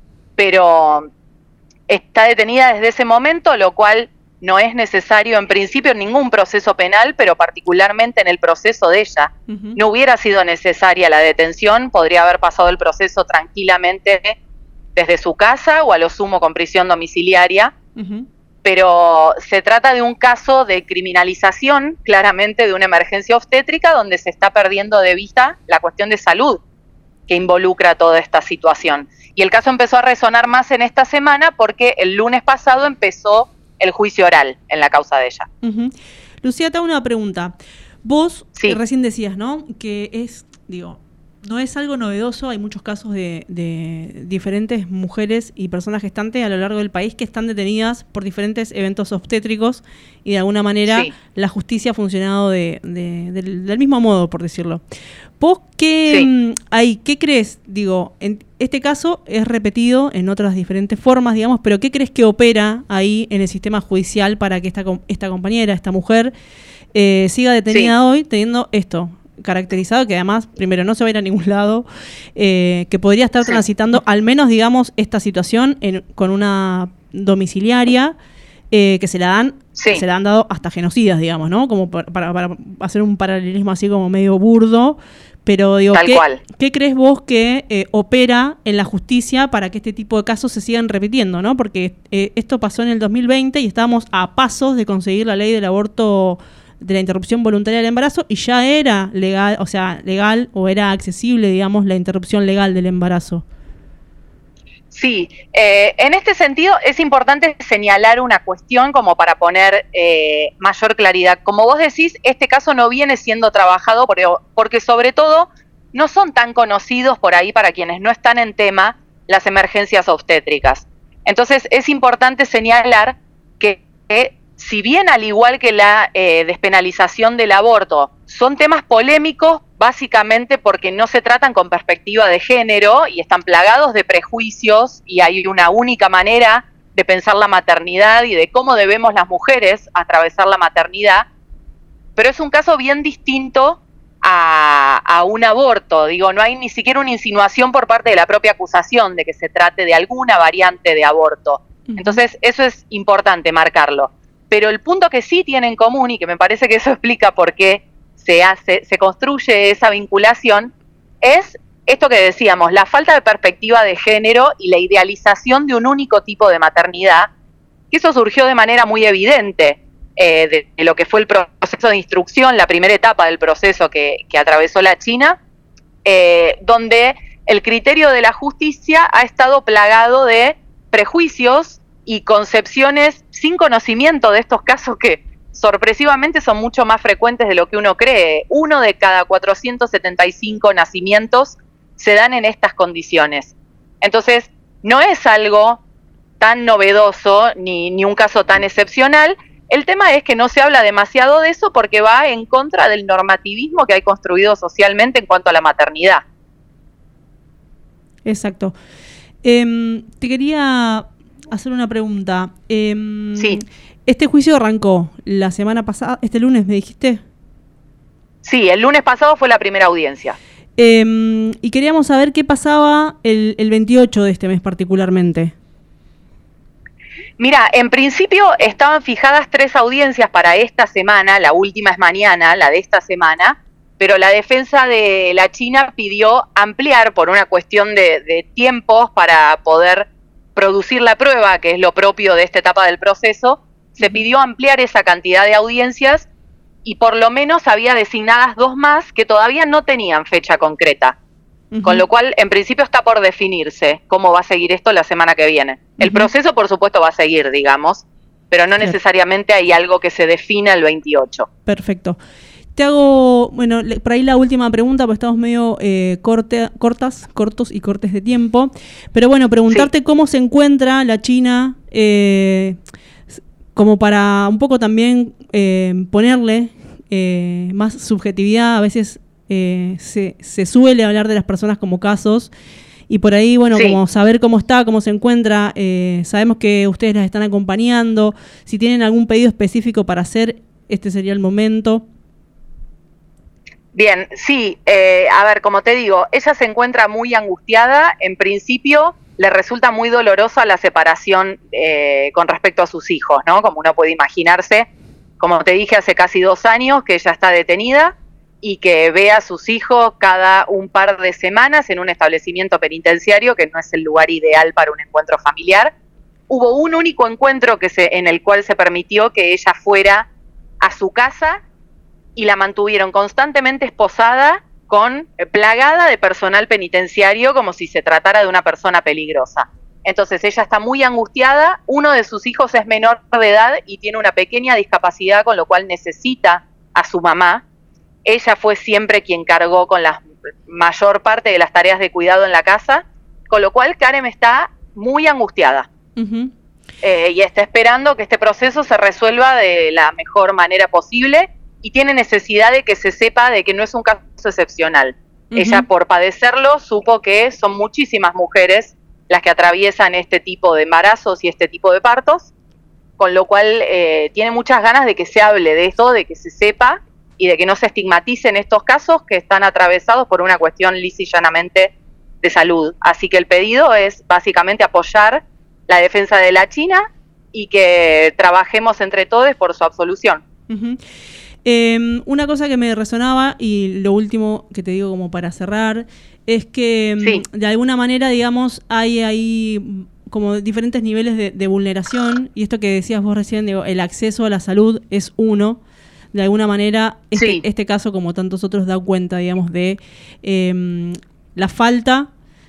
pero está detenida desde ese momento, lo cual no es necesario en principio ningún proceso penal, pero particularmente en el proceso de ella. Uh-huh. No hubiera sido necesaria la detención, podría haber pasado el proceso tranquilamente desde su casa o a lo sumo con prisión domiciliaria, uh-huh. Pero se trata de un caso de criminalización, claramente de una emergencia obstétrica, donde se está perdiendo de vista la cuestión de salud que involucra toda esta situación. Y el caso empezó a resonar más en esta semana porque el lunes pasado empezó el juicio oral en la causa de ella. Uh-huh. Lucía, te hago una pregunta. Vos sí. recién decías, ¿no?, que es, digo, no es algo novedoso, hay muchos casos de, de diferentes mujeres y personas gestantes a lo largo del país que están detenidas por diferentes eventos obstétricos, y de alguna manera sí. la justicia ha funcionado de, de, de, del mismo modo, por decirlo. ¿Vos qué, sí. hay, qué crees? Digo, en este caso es repetido en otras diferentes formas, digamos, pero ¿qué crees que opera ahí en el sistema judicial para que esta, esta compañera, esta mujer, eh, siga detenida sí. hoy teniendo esto caracterizado, que además, primero, no se va a ir a ningún lado, eh, que podría estar sí. transitando al menos, digamos, esta situación en, con una domiciliaria, eh, que se la dan, sí. se la han dado hasta genocidas, digamos, ¿no? Como para, para, para hacer un paralelismo así como medio burdo, pero digo, Tal ¿qué, cual. ¿qué crees vos que eh, opera en la justicia para que este tipo de casos se sigan repitiendo, ¿no? Porque eh, esto pasó en el dos mil veinte y estábamos a pasos de conseguir la ley del aborto, de la interrupción voluntaria del embarazo, y ya era legal, o sea, legal o era accesible, digamos, la interrupción legal del embarazo. Sí, eh, en este sentido es importante señalar una cuestión como para poner eh, mayor claridad. Como vos decís, este caso no viene siendo trabajado por, porque sobre todo no son tan conocidos por ahí para quienes no están en tema las emergencias obstétricas. Entonces es importante señalar que, que si bien al igual que la eh, despenalización del aborto son temas polémicos, básicamente porque no se tratan con perspectiva de género y están plagados de prejuicios y hay una única manera de pensar la maternidad y de cómo debemos las mujeres atravesar la maternidad, pero es un caso bien distinto a, a un aborto. Digo, no hay ni siquiera una insinuación por parte de la propia acusación de que se trate de alguna variante de aborto. Entonces, eso es importante marcarlo. Pero el punto que sí tiene en común, y que me parece que eso explica por qué se hace, se construye esa vinculación, es esto que decíamos, la falta de perspectiva de género y la idealización de un único tipo de maternidad, que eso surgió de manera muy evidente eh, de, de lo que fue el proceso de instrucción, la primera etapa del proceso que, que atravesó la China, eh, donde el criterio de la justicia ha estado plagado de prejuicios y concepciones sin conocimiento de estos casos que sorpresivamente son mucho más frecuentes de lo que uno cree. Uno de cada cuatrocientos setenta y cinco nacimientos se dan en estas condiciones. Entonces, no es algo tan novedoso ni, ni un caso tan excepcional. El tema es que no se habla demasiado de eso porque va en contra del normativismo que hay construido socialmente en cuanto a la maternidad. Exacto. Eh, te quería hacer una pregunta. Eh, sí. Este juicio arrancó la semana pasada, este lunes me dijiste. Sí, el lunes pasado fue la primera audiencia. Eh, y queríamos saber qué pasaba el, el veintiocho de este mes particularmente. Mira, en principio estaban fijadas tres audiencias para esta semana, la última es mañana, la de esta semana, pero la defensa de la China pidió ampliar por una cuestión de, de tiempos para poder producir la prueba, que es lo propio de esta etapa del proceso. Se pidió ampliar esa cantidad de audiencias y por lo menos había designadas dos más que todavía no tenían fecha concreta. Uh-huh. Con lo cual, en principio está por definirse cómo va a seguir esto la semana que viene. Uh-huh. El proceso, por supuesto, va a seguir, digamos, pero no necesariamente hay algo que se defina el veintiocho. Perfecto. Te hago, bueno, por ahí la última pregunta, porque estamos medio eh, corte, cortas, cortos y cortes de tiempo. Pero bueno, preguntarte sí. cómo se encuentra la China, eh, como para un poco también eh, ponerle eh, más subjetividad. A veces eh, se, se suele hablar de las personas como casos y por ahí, bueno, sí. como saber cómo está, cómo se encuentra. Eh, sabemos que ustedes las están acompañando. Si tienen algún pedido específico para hacer, este sería el momento. Bien, sí, eh, a ver, como te digo, ella se encuentra muy angustiada. En principio, le resulta muy dolorosa la separación eh, con respecto a sus hijos, ¿no? Como uno puede imaginarse, como te dije, hace casi dos años que ella está detenida y que ve a sus hijos cada un par de semanas en un establecimiento penitenciario, que no es el lugar ideal para un encuentro familiar. Hubo un único encuentro que se, en el cual se permitió que ella fuera a su casa y la mantuvieron constantemente esposada, con plagada de personal penitenciario, como si se tratara de una persona peligrosa. Entonces ella está muy angustiada, uno de sus hijos es menor de edad y tiene una pequeña discapacidad, con lo cual necesita a su mamá. Ella fue siempre quien cargó con la mayor parte de las tareas de cuidado en la casa, con lo cual Karen está muy angustiada. Uh-huh. eh, y está esperando que este proceso se resuelva de la mejor manera posible, y tiene necesidad de que se sepa de que no es un caso excepcional. Uh-huh. Ella, por padecerlo, supo que son muchísimas mujeres las que atraviesan este tipo de embarazos y este tipo de partos, con lo cual eh, tiene muchas ganas de que se hable de esto, de que se sepa y de que no se estigmaticen estos casos que están atravesados por una cuestión lisa y llanamente de salud. Así que el pedido es básicamente apoyar la defensa de la China y que trabajemos entre todos por su absolución. Uh-huh. Eh, una cosa que me resonaba, y lo último que te digo como para cerrar, es que sí. de alguna manera, digamos, hay ahí como diferentes niveles de, de vulneración, y esto que decías vos recién, digo, el acceso a la salud es uno. De alguna manera, este, sí. este caso, como tantos otros, da cuenta, digamos, de eh, la falta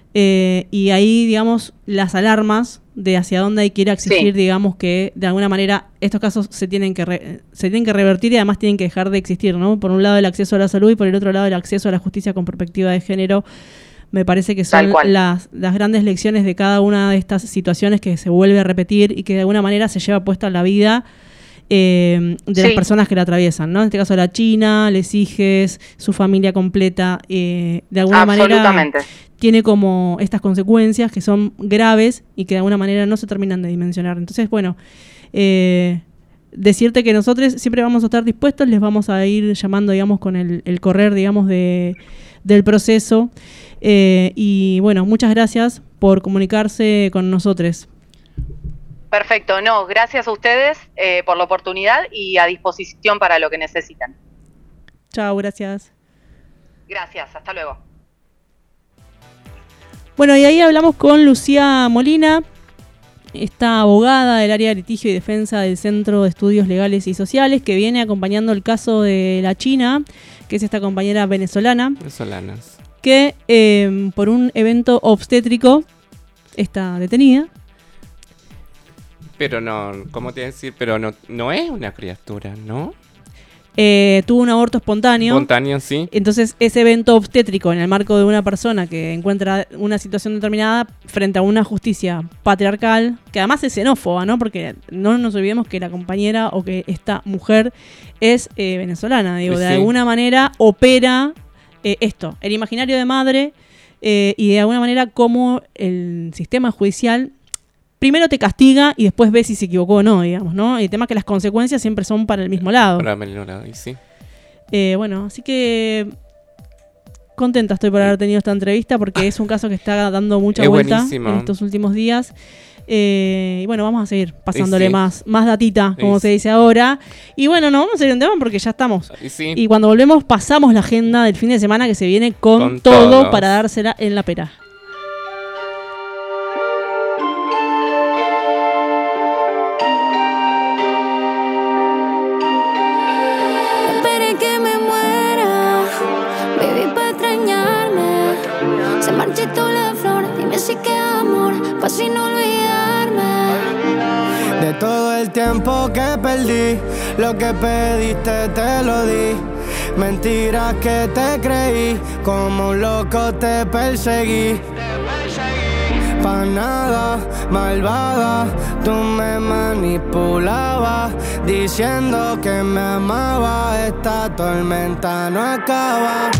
Eh, y ahí, digamos, las alarmas de hacia dónde hay que ir a exigir, Sí. digamos, que de alguna manera estos casos se tienen que re- se tienen que revertir y además tienen que dejar de existir, ¿no? Por un lado el acceso a la salud y por el otro lado el acceso a la justicia con perspectiva de género. Me parece que Tal son cual. las, las grandes lecciones de cada una de estas situaciones que se vuelve a repetir y que de alguna manera se lleva puesta en la vida eh, de Sí. las personas que la atraviesan, ¿no? En este caso la China, les hijes, su familia completa, eh, de alguna manera Absolutamente. tiene como estas consecuencias que son graves y que de alguna manera no se terminan de dimensionar. Entonces, bueno, eh, decirte que nosotros siempre vamos a estar dispuestos, les vamos a ir llamando, digamos, con el, el correr, digamos, de, del proceso. Eh, y bueno, muchas gracias por comunicarse con nosotros. Perfecto, no, gracias a ustedes eh, por la oportunidad y a disposición para lo que necesiten. Chao, gracias. Gracias, hasta luego. Bueno, y ahí hablamos con Lucía Molina, esta abogada del área de litigio y defensa del Centro de Estudios Legales y Sociales, que viene acompañando el caso de la China, que es esta compañera venezolana, Venezolanas. que eh, por un evento obstétrico está detenida. Pero no, ¿cómo te iba a decir? Pero no, no es una criatura, ¿no? Eh, tuvo un aborto espontáneo. Espontáneo, sí. Entonces, ese evento obstétrico en el marco de una persona que encuentra una situación determinada frente a una justicia patriarcal, que además es xenófoba, ¿no? Porque no nos olvidemos que la compañera o que esta mujer es eh, venezolana, digo, Sí, de sí. alguna manera opera eh, esto, el imaginario de madre eh, y de alguna manera cómo el sistema judicial primero te castiga y después ves si se equivocó o no, digamos, ¿no? El tema es que las consecuencias siempre son para el mismo lado. Para Melino Lado, y sí. Eh, bueno, así que contenta estoy por haber tenido esta entrevista porque es un caso que está dando mucha Es vuelta buenísimo. en estos últimos días. Eh, y bueno, vamos a seguir pasándole Y sí. más, más datita, como Y se sí. dice ahora. Y bueno, no vamos a ir a un tema porque ya estamos. Y sí. Y cuando volvemos pasamos la agenda del fin de semana que se viene con, Con todo todos. para dársela en la pera. Esperé que me muera, baby, pa' extrañarme. Se marchitó la flor, dime si queda amor, pa' si no olvidarme. De todo el tiempo que perdí, lo que pediste te lo di. Mentiras que te creí, como un loco te perseguí. Pa' nada, malvada, tú me manipulabas, diciendo que me amaba, esta tormenta no acaba.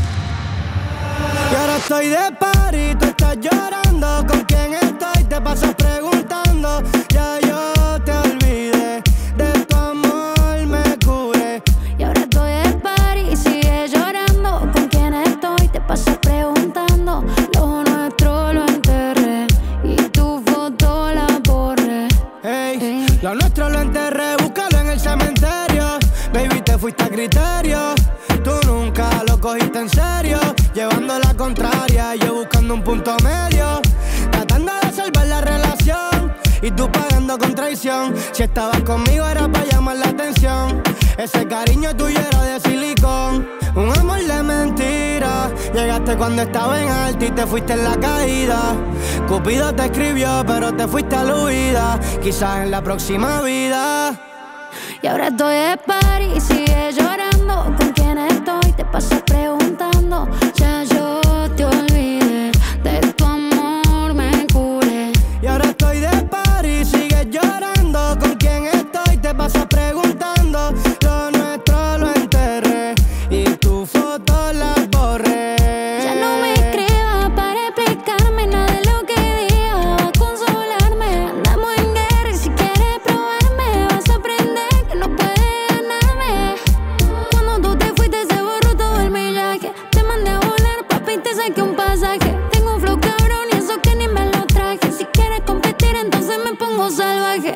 Y ahora estoy de party, tú estás llorando, ¿con quién estoy? Te pasas preguntando, ya yo te olvidé, de tu amor me curé. Y ahora estoy de party y sigue llorando. ¿Con quién estoy? Te pasas preguntando. Lo nuestro lo enterré y tu foto la borré. Hey, lo nuestro lo enterré, búscalo en el cementerio. Baby, te fuiste a criterio, tú nunca lo cogiste en serio. Llevando la contraria, yo buscando un punto medio, tratando de salvar la relación y tú pagando con traición. Si estabas conmigo era para llamar la atención, ese cariño tuyo era de silicón. Un amor de mentira, llegaste cuando estaba en alto y te fuiste en la caída. Cupido te escribió pero te fuiste a la huida, quizás en la próxima vida. Y ahora estoy de party y sigue llorando. ¿Con quién estoy? Te pasas preguntando. Ya yo te olvidé, de tu amor me curé. Y ahora estoy de party y sigues llorando. ¿Con quién estoy? Te pasas preguntando. Lo nuestro lo enterré y tu foto la borré. Ya no me escribas para explicarme nada de lo que digas, a consolarme. Andamos en guerra y si quieres probarme vas a aprender que no puedes ganarme. Cuando tú te fuiste se borró todo el millaje. Te mandé a volar, papi, te saqué un pasaje. Tengo un flow cabrón y eso que ni me lo traje. Si quieres competir entonces me pongo salvaje.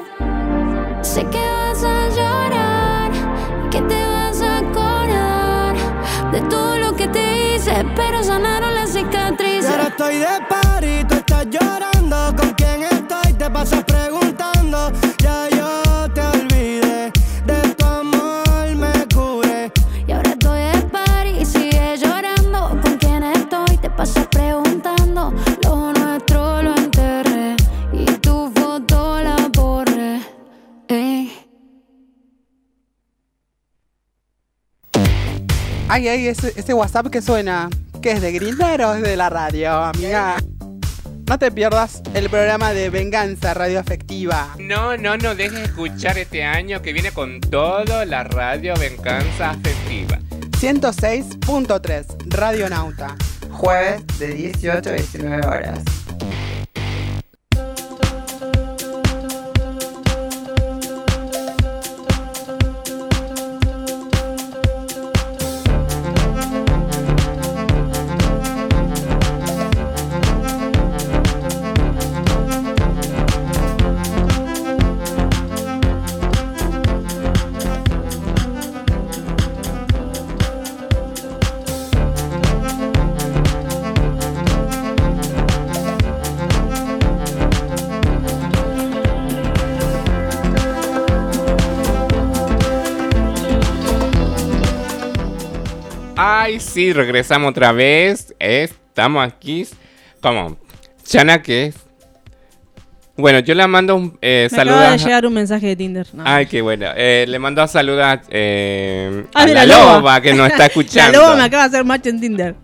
Sé que vas a llorar, que te vas a acordar de todo lo que te hice, pero sanaron las Y cicatrices. ahora estoy de party, tú estás llorando. ¿Con quién estoy? Te pasas preguntando. Ya yo te olvidé, de tu amor me curé. Y ahora estoy de party y sigue llorando. ¿Con quién estoy? Te pasas preguntando. Lo nuevo Ay, ay, ese, ese WhatsApp que suena. ¿Qué es de Grindr o es de la radio, amiga? No te pierdas el programa de Venganza Radio Afectiva. No, no, no dejes de escuchar este año que viene con todo la radio Venganza Afectiva. ciento seis punto tres Radio Nauta. Jueves de dieciocho a diecinueve horas. Ay, sí, regresamos otra vez. Estamos aquí. ¿Cómo? Chana, ¿qué es? Bueno, yo le mando un eh, Me saludo. acaba de llegar un mensaje de Tinder. No. Ay, qué bueno. Eh, le mando a saludar eh, Ah, a de la, la loba. loba. Que nos está escuchando. La loba me acaba de hacer match en Tinder.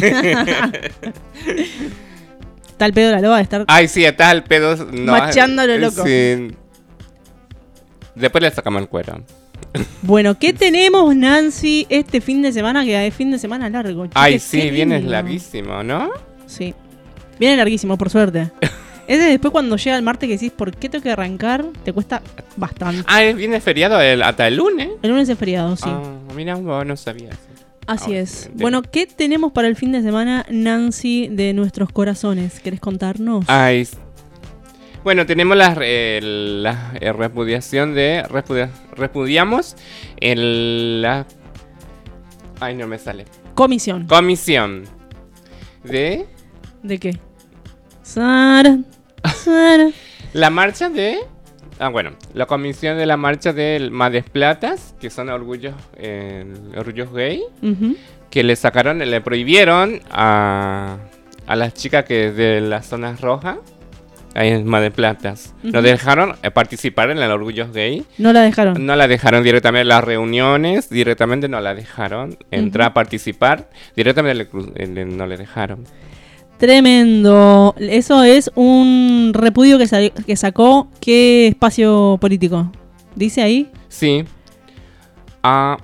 Está el pedo de la loba de estar Ay, sí, estás al pedo. No, macheando a lo loco. Sí. Después le sacamos el cuero. Bueno, ¿qué tenemos, Nancy, este fin de semana? Que es fin de semana largo. Chiques, Ay, qué sí, viene lindo. larguísimo, ¿no? Sí. Viene larguísimo, por suerte. Es de después cuando llega el martes que decís, ¿por qué tengo que arrancar? Te cuesta bastante. Ah, viene feriado el, hasta el lunes. El lunes es feriado, sí. Ah, mira, vos no sabías. Así Ah, es. de- Bueno, ¿qué tenemos para el fin de semana, Nancy, de nuestros corazones? ¿Querés contarnos? Ay, s- bueno, tenemos la, eh, la eh, repudiación de... repudia- repudiamos el, la... Ay, no me sale. Comisión. Comisión de... ¿De qué? Sara, Sara. La marcha de... Ah, bueno, la comisión de la marcha del Madres Platas, que son orgullos, eh, orgullos gay, Ujú. que le sacaron, le prohibieron a, a las chicas que de las zonas rojas, ahí en Madres Platas, Ujú. no dejaron eh, participar en el orgullos gay. No la dejaron. No la dejaron directamente en las reuniones, directamente no la dejaron entrar Ujú. a participar, directamente le cru- eh, le- no le dejaron. Tremendo. Eso es un repudio que, sal- que sacó. ¿Qué espacio político? ¿Dice ahí? Sí. Ah,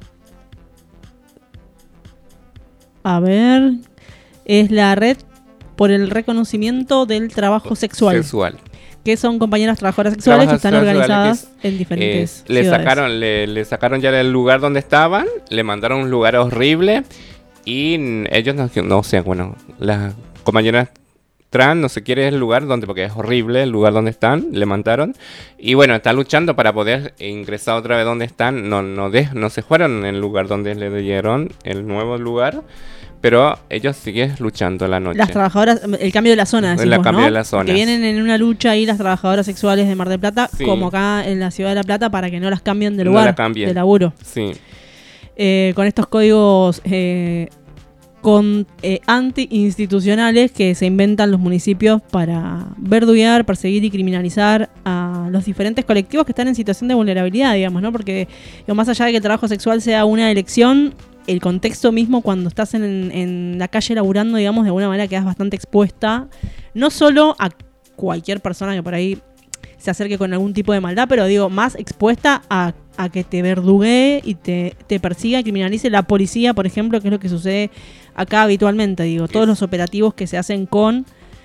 A ver. Es la red por el reconocimiento del trabajo sexual. sexual. Que son compañeras trabajadoras sexuales que están Trabajadoras organizadas sexuales que en diferentes Eh, le ciudades. sacaron le, le sacaron ya del lugar donde estaban, le mandaron a un lugar horrible y n- ellos no, no sé, bueno, las compañeras trans no se quiere el lugar donde porque es horrible el lugar donde están, le mandaron y bueno, están luchando para poder ingresar otra vez donde están, no no de- no se fueron en el lugar donde le dieron el nuevo lugar, pero ellos siguen luchando la noche. Las trabajadoras, el cambio de la zona, El decimos, cambio ¿no? de las zonas. Que vienen en una lucha ahí las trabajadoras sexuales de Mar del Plata, Sí. como acá en la ciudad de La Plata, para que no las cambien de No lugar, la cambien. de laburo. Sí. Eh, con estos códigos eh, con, eh, anti-institucionales que se inventan los municipios para verduguear, perseguir y criminalizar a los diferentes colectivos que están en situación de vulnerabilidad, digamos, ¿no? Porque digo, más allá de que el trabajo sexual sea una elección, el contexto mismo cuando estás en, en la calle laburando, digamos, de alguna manera quedas bastante expuesta, no solo a cualquier persona que por ahí se acerque con algún tipo de maldad, pero digo, más expuesta a, a que te verduguee y te, te persiga y criminalice la policía, por ejemplo, que es lo que sucede acá habitualmente, digo, todos los operativos que se hacen con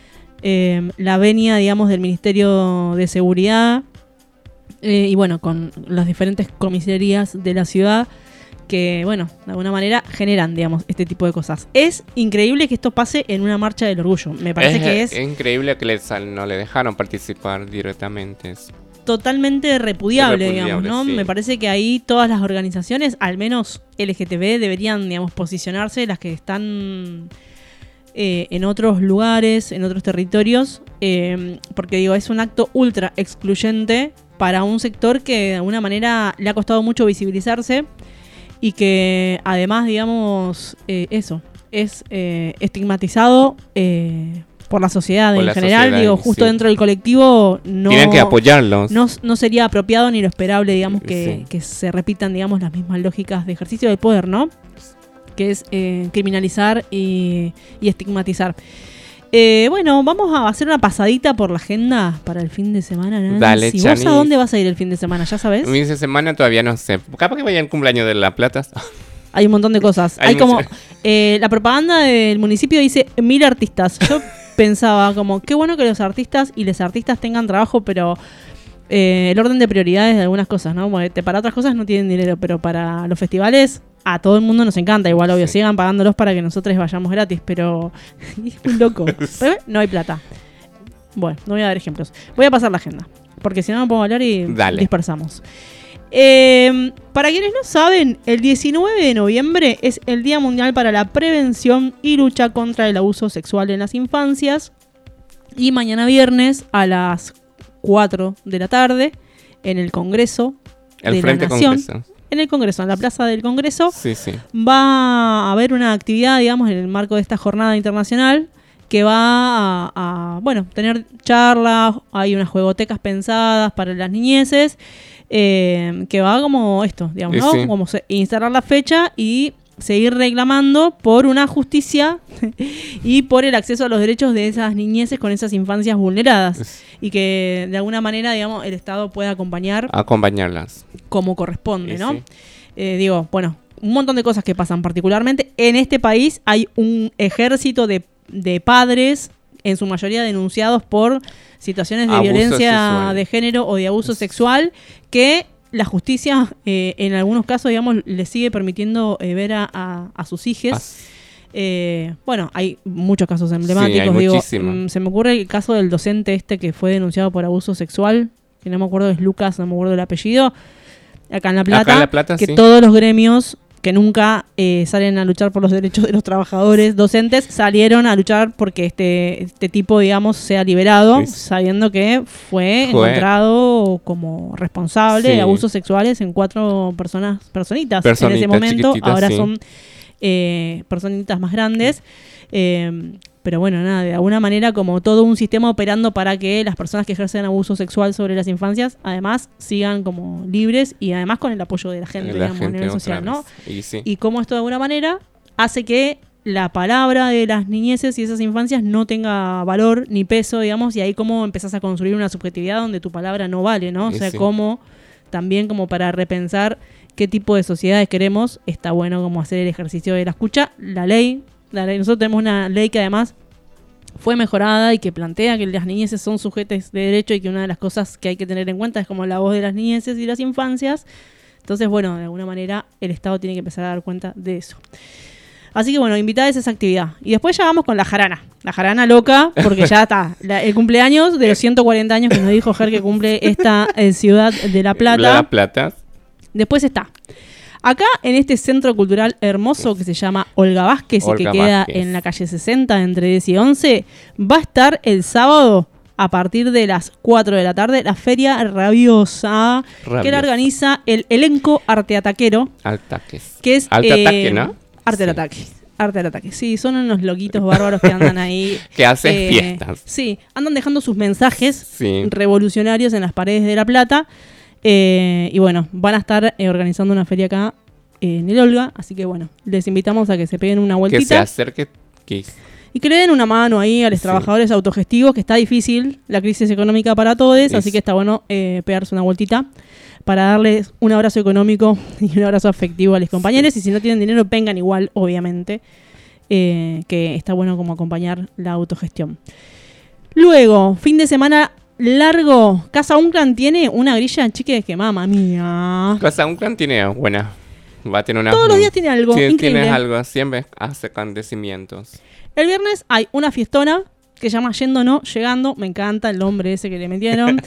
eh, la venia, digamos, del Ministerio de Seguridad eh, y bueno, con las diferentes comisarías de la ciudad que, bueno, de alguna manera generan, digamos, este tipo de cosas. Es increíble que esto pase en una marcha del orgullo. Me parece que es increíble que le sal- no le dejaron participar directamente. Es- totalmente repudiable, Repudiable, digamos, ¿no? sí. Me parece que ahí todas las organizaciones, al menos L G T B, deberían, digamos, posicionarse, las que están eh, en otros lugares, en otros territorios, eh, porque digo, es un acto ultra excluyente para un sector que de alguna manera le ha costado mucho visibilizarse y que además, digamos, eh, eso, es eh, estigmatizado eh, por la sociedad Por en la general, sociedad, digo, sí. justo dentro del colectivo no... Tienen que apoyarlos. No, no sería apropiado ni lo esperable, digamos, que, Sí. que se repitan, digamos, las mismas lógicas de ejercicio del poder, ¿no? que es eh, criminalizar y, y estigmatizar. Eh, bueno, vamos a hacer una pasadita por la agenda para el fin de semana, ¿no? Dale, si Chani. ¿Vos a dónde vas a ir el fin de semana? ¿Ya sabes? Mi fin de semana todavía no sé. Capaz que vaya al cumpleaños de La Plata. Hay un montón de cosas. Hay Hay, como mucho. eh, la propaganda del municipio dice mil artistas. Yo pensaba como qué bueno que los artistas y les artistas tengan trabajo, pero eh, el orden de prioridades de algunas cosas, ¿no? Porque te- para otras cosas no tienen dinero, pero para los festivales a todo el mundo nos encanta. Igual, obvio, sigan pagándolos para que nosotros vayamos gratis, pero es muy loco. Pero no hay plata. Bueno, no voy a dar ejemplos. Voy a pasar la agenda, porque si no me pongo a hablar y Dale. dispersamos. Eh, para quienes no saben, el diecinueve de noviembre es el Día Mundial para la Prevención y Lucha contra el Abuso Sexual en las Infancias. Y mañana viernes a las cuatro de la tarde, en el Congreso El de Frente la Nación, Congreso. en el Congreso, en la Plaza del Congreso, Sí, sí. va a haber una actividad, digamos, en el marco de esta jornada internacional que va a, a, bueno, tener charlas, hay unas juegotecas pensadas para las niñeces, eh, que va como esto, digamos, Y ¿no? sí. Como se- instalar la fecha y seguir reclamando por una justicia y por el acceso a los derechos de esas niñeces con esas infancias vulneradas y que de alguna manera, digamos, el Estado pueda acompañar Acompañarlas. como corresponde, Y ¿no? sí. Eh, digo, bueno, un montón de cosas que pasan. Particularmente en este país hay un ejército de, de padres, en su mayoría denunciados por situaciones de Abuso violencia sexual. de género o de abuso sexual, que la justicia eh, en algunos casos, digamos, le sigue permitiendo eh, ver a, a, a sus hijos. Eh, bueno, hay muchos casos emblemáticos. hay digo, muchísimo. mm, se me ocurre el caso del docente este que fue denunciado por abuso sexual, que no me acuerdo, es Lucas, no me acuerdo el apellido. Acá en La Plata, Acá en La Plata, que sí. todos los gremios que nunca eh, salen a luchar por los derechos de los trabajadores docentes salieron a luchar porque este, este tipo, digamos, sea liberado, Sí. sabiendo que fue, Fue. encontrado como responsable Sí. de abusos sexuales en cuatro personas, personitas, en ese Personitas momento. chiquititas, Ahora sí. son eh, personitas más grandes. Eh, pero bueno, nada, de alguna manera como todo un sistema operando para que las personas que ejercen abuso sexual sobre las infancias además sigan como libres y además con el apoyo de la gente, La digamos, a gente nivel otra social, ¿no? vez. Y sí. Y cómo esto de alguna manera hace que la palabra de las niñeces y esas infancias no tenga valor ni peso, digamos, y ahí cómo empezás a construir una subjetividad donde tu palabra no vale, ¿no? O Y sea, sí. cómo también como para repensar qué tipo de sociedades queremos, está bueno como hacer el ejercicio de la escucha. La ley, la ley, nosotros tenemos una ley que además fue mejorada y que plantea que las niñeces son sujetos de derecho y que una de las cosas que hay que tener en cuenta es como la voz de las niñeces y las infancias. Entonces, bueno, de alguna manera el Estado tiene que empezar a dar cuenta de eso. Así que bueno, invitadas a esa actividad. Y después ya vamos con la jarana. La jarana loca, porque ya está. La- el cumpleaños de los ciento cuarenta años que nos dijo Ger que cumple esta eh, ciudad de La Plata. La Plata. Después está. Acá en este centro cultural hermoso que se llama Olga Vázquez y Olga que queda Vázquez. en la calle sesenta entre diez y once, va a estar el sábado a partir de las cuatro de la tarde la Feria Rabiosa, que la Rabiosa. organiza el elenco Arte Ataquero, Ataques. que es... Alto eh, ataque, ¿no? Arte del Ataque. Arte del Ataque. Sí, son unos loquitos bárbaros que andan ahí. Que hacen eh, fiestas. Sí, andan dejando sus mensajes Sí. revolucionarios en las paredes de La Plata. Eh, y bueno, van a estar eh, organizando una feria acá eh, en el Olga. Así que bueno, les invitamos a que se peguen una Que se vueltita. acerque. Que... Y que le den una mano ahí a los trabajadores autogestivos, que está difícil la crisis económica para todos. Es- Así que está bueno eh, pegarse una vueltita para darles un abrazo económico y un abrazo afectivo a los compañeros. Y si no tienen dinero, vengan igual, obviamente. Eh, que está bueno como acompañar la autogestión. Luego, fin de semana largo. Casa Unclan tiene una grilla, chiques, que mamá mía. Casa Unclan tiene buena. Va a tener una. Todos los días tiene algo, Sí, increíble. Tienes algo. Siempre hace acontecimientos. El viernes hay una fiestona que se llama Yendo No, Llegando. Me encanta el nombre ese que le metieron.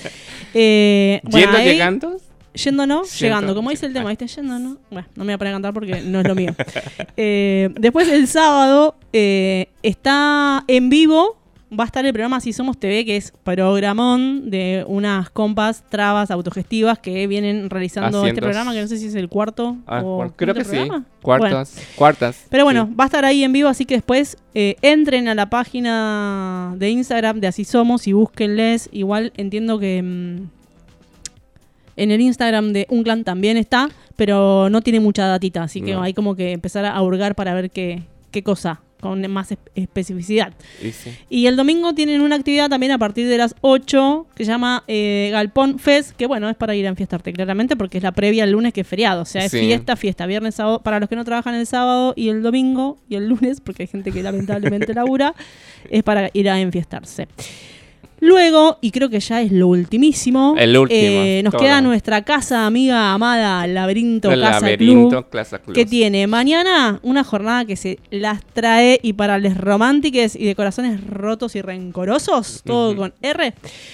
eh, bueno, ¿Yendo, ahí- llegando? Yendo No, Yendo, Llegando. Como dice el tema, ¿viste? Yendo No. Bueno, no me voy a poner a cantar porque no es lo mío. Eh, después el sábado eh, está en vivo. Va a estar el programa Así Somos T V, que es programón de unas compas trabas autogestivas que vienen realizando este Haciendo- programa, que no sé si es el cuarto Ah, o cuar- creo que quinto sí. programa. Cuartas. Bueno. Cuartas. Pero bueno, Sí. va a estar ahí en vivo, así que después eh, entren a la página de Instagram de Así Somos y búsquenles. Igual entiendo que... mm, En el Instagram de Unclan también está, pero no tiene mucha datita, así que No. hay como que empezar a hurgar para ver qué, qué cosa, con más espe- especificidad. Y sí. Y el domingo tienen una actividad también a partir de las ocho que se llama eh, Galpón Fest, que bueno, es para ir a enfiestarte claramente porque es la previa al lunes que es feriado. O sea, es Sí. fiesta, fiesta, viernes, sábado, para los que no trabajan el sábado y el domingo y el lunes, porque hay gente que lamentablemente labura, es para ir a enfiestarse. Luego, y creo que ya es lo ultimísimo, El último, eh, nos todo. queda nuestra casa amiga amada, Laberinto El Casa Laberinto Club, Casa Club. que tiene mañana una jornada que se las trae y para les románticos y de corazones rotos y rencorosos, todo Ujú. con R,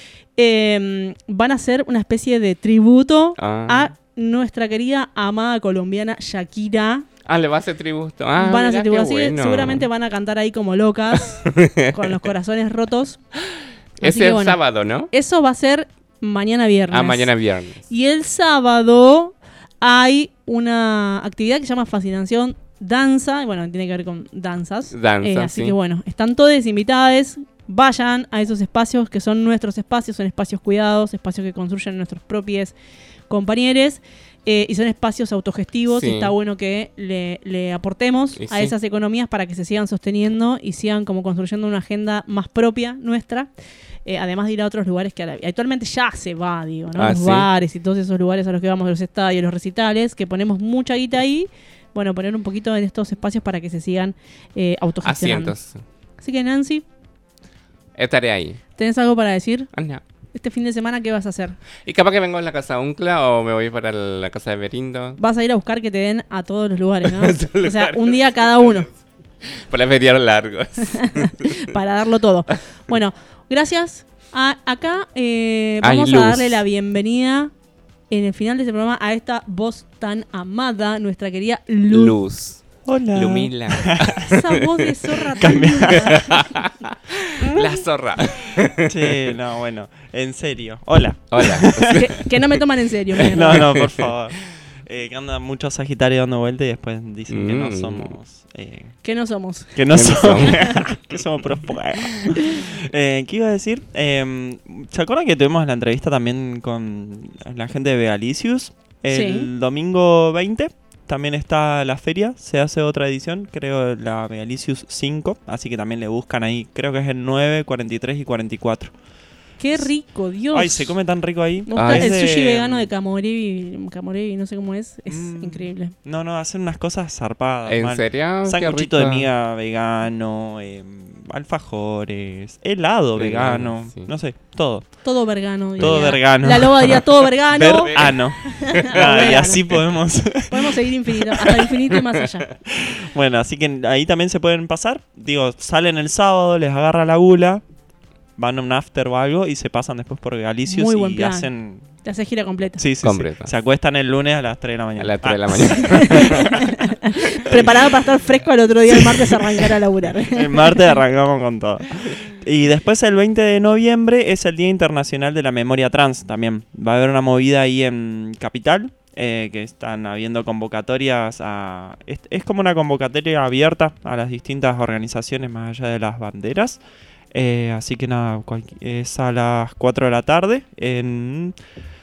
eh, van a hacer una especie de tributo Ah. a nuestra querida amada colombiana Shakira. Ah, le va a hacer tributo. Ah, van a mira hacer qué tributo, así que bueno. seguramente van a cantar ahí como locas, con los corazones rotos. Así Ese que, es bueno, sábado, ¿no? Eso va a ser mañana viernes. Ah, mañana viernes. Y el sábado hay una actividad que se llama Fascinación Danza. y Bueno, tiene que ver con danzas. Danza, Eh, así sí. que bueno, están todos invitados. Vayan a esos espacios que son nuestros espacios. Son espacios cuidados, espacios que construyen nuestros propios compañeros. Eh, y son espacios autogestivos Sí. y está bueno que le, le aportemos Y a sí. esas economías para que se sigan sosteniendo y sigan como construyendo una agenda más propia nuestra, eh, además de ir a otros lugares que a la- actualmente ya se va, digo, ¿no? Ah, Los ¿sí? bares y todos esos lugares a los que vamos, los estadios, los recitales, que ponemos mucha guita ahí, bueno, poner un poquito en estos espacios para que se sigan eh, autogestionando. Asientos. Así que Nancy, Estaré ahí. ¿tenés algo para decir? Ah, no. Este fin de semana, ¿qué vas a hacer? Y capaz que vengo a la casa Uncla o me voy para la casa de Berindo. Vas a ir a buscar que te den a todos los lugares, ¿no? A todos los O sea, lugares. un día cada uno. Para feriar largos. Para darlo todo. Bueno, gracias. A- acá eh, Ay, vamos Luz. a darle la bienvenida en el final de este programa a esta voz tan amada, nuestra querida Luz. Luz. Hola. Lumila. Esa voz de zorra tan linda. La zorra. Sí, no, bueno, en serio. Hola. Hola. que, que no me toman en serio. miren. No, no, por favor. Eh, que andan muchos Sagitarios dando vuelta y después dicen que no Mm. somos. Eh, Que no somos. que no Que no somos. que somos pro fuego. Eh, ¿Qué iba a decir? Eh, ¿Se acuerdan que tuvimos la entrevista también con la gente de Bealicious? El Sí. domingo veinte también está la feria, se hace otra edición, creo la Bealicious cinco, así que también le buscan ahí, creo que es el nueve, cuarenta y tres y cuarenta y cuatro. Qué rico, Dios. Ay, se come tan rico ahí. Me gusta Ay, el Es sushi de- vegano de Camorevi, Camorevi, no sé cómo es. Es Mm. increíble. No, no, hacen unas cosas zarpadas. ¿En mal. serio? Qué Sanguchito de rico. miga vegano, eh, alfajores, helado Vegano, vegano, sí. no sé, todo. Todo vergano. Todo diría. vergano. La loba diría todo vergano. Verano. Nada, y así podemos. Podemos seguir infinito, hasta el infinito y más allá. Bueno, así que ahí también se pueden pasar. Digo, salen el sábado, les agarra la gula, van a un after o algo y se pasan después por Galicios Muy buen y plan. hacen. Te haces gira completa. Sí, sí, sí. Completa. Se acuestan el lunes a las tres de la mañana. A las tres de la Ah. mañana. Preparado para estar fresco al otro día, el martes, arrancar a laburar. El martes arrancamos con todo. Y después el veinte de noviembre es el Día Internacional de la Memoria Trans también. Va a haber una movida ahí en Capital, eh, que están habiendo convocatorias a... Es, es como una convocatoria abierta a las distintas organizaciones más allá de las banderas. Eh, así que nada, cualqui- es a las cuatro de la tarde en...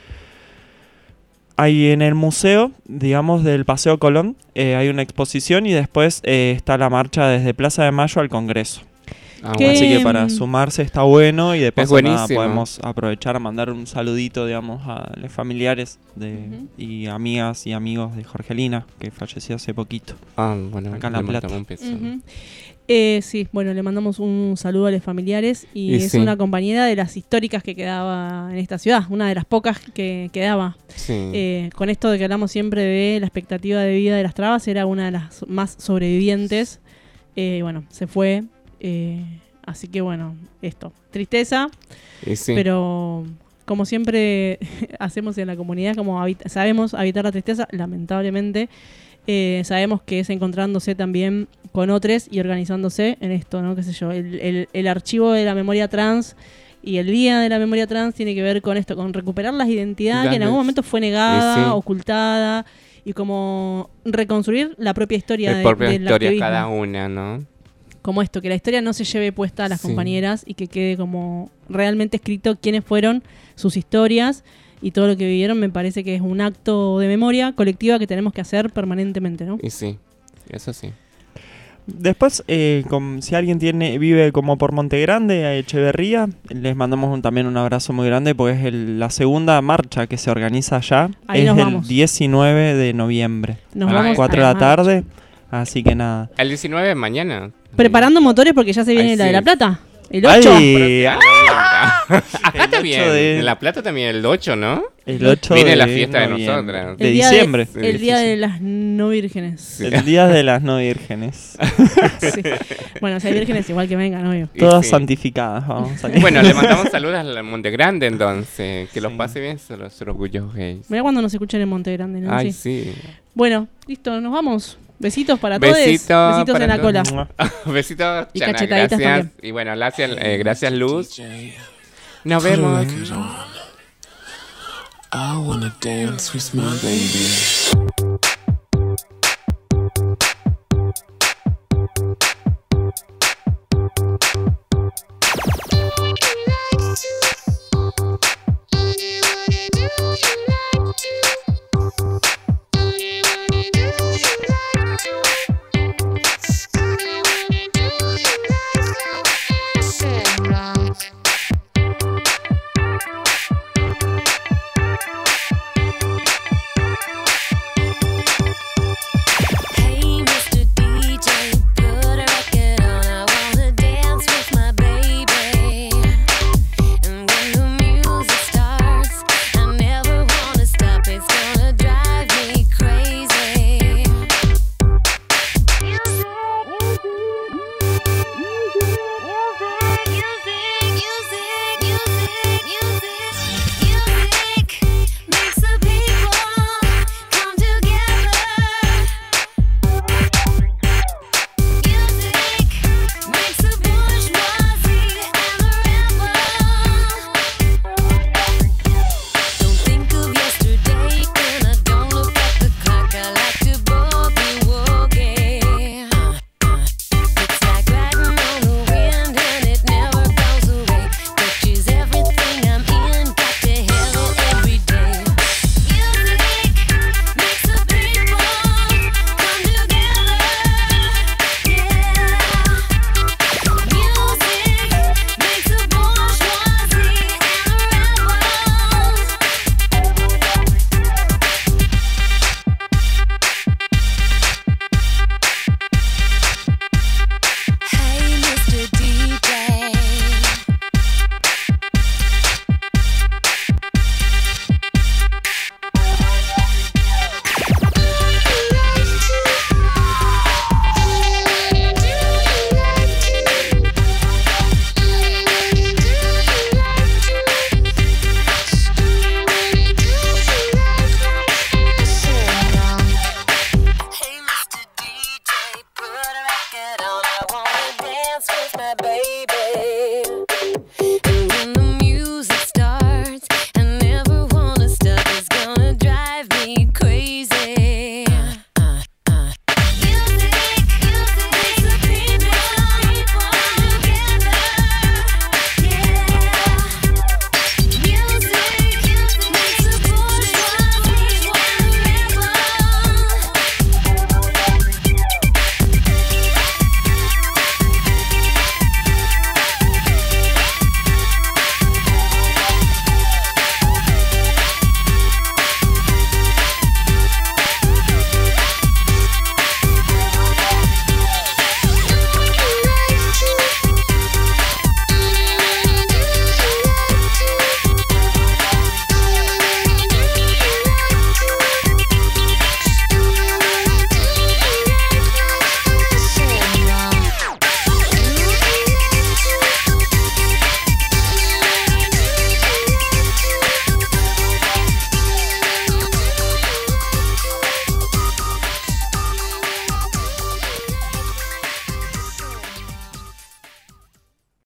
Ahí en el museo, digamos, del Paseo Colón, eh, hay una exposición y después eh, está la marcha desde Plaza de Mayo al Congreso. Ah, ¿Qué? bueno. Así que para Em, sumarse está bueno y de paso nada, buenísimo. podemos aprovechar a mandar un saludito, digamos, a los familiares de, Ujú. y amigas y amigos de Jorgelina, que falleció hace poquito. Ah, bueno, Acá en le La Plata. mandamos un beso. Ujú. Eh, sí, bueno, le mandamos un saludo a los familiares y, Y es sí. una compañera de las históricas que quedaba en esta ciudad, una de las pocas que quedaba. Sí. Eh, con esto de que hablamos siempre de la expectativa de vida de las trabas, era una de las más sobrevivientes. Eh, bueno, se fue. eh, así que bueno, esto. Tristeza, Y sí. pero como siempre hacemos en la comunidad, como habita- sabemos habitar la tristeza, lamentablemente. Eh, sabemos que es encontrándose también con otros y organizándose en esto, ¿no? Qué sé yo, el, el, el archivo de la memoria trans y el día de la memoria trans tiene que ver con esto, con recuperar las identidades que en algún Dale. momento fue negada, Y sí. ocultada y como reconstruir la propia historia La de, propia del historia activismo. cada una, ¿no? Como esto, que la historia no se lleve puesta a las Sí. compañeras y que quede como realmente escrito quiénes fueron sus historias y todo lo que vivieron me parece que es un acto de memoria colectiva que tenemos que hacer permanentemente, ¿no? Y sí, eso sí. Después, eh, con, si alguien tiene vive como por Montegrande, a Echeverría, les mandamos un, también un abrazo muy grande porque es el, la segunda marcha que se organiza allá. Ahí es nos el vamos. diecinueve de noviembre Nos a vamos las cuatro a de la la tarde. Así que nada. El diecinueve mañana. Preparando motores porque ya se viene Ay, la sí. de La Plata. El ocho. Ay, ¡Ah! Acá también. de- En La Plata también el ocho, ¿no? El ocho Viene de la fiesta de noviembre. nosotras. De El día diciembre. De, el día de las no vírgenes. El día de las no vírgenes. Sí. Bueno, si hay vírgenes igual que vengan, obvio. Todas sí. santificadas, vamos a Bueno, le mandamos saludos a Montegrande entonces. Que los pase bien, se los, se los orgullos gays. Mirá cuando nos escuchen en Monte Grande, ¿no? Ay, Sí. sí. Bueno, listo, nos vamos. Besitos para todos. Besito Besitos para en la cola. todos. Besitos, Y Chana, cachetaditas gracias. también. Y bueno, gracias, eh, gracias Luz. Nos vemos. I wanna dance with my baby.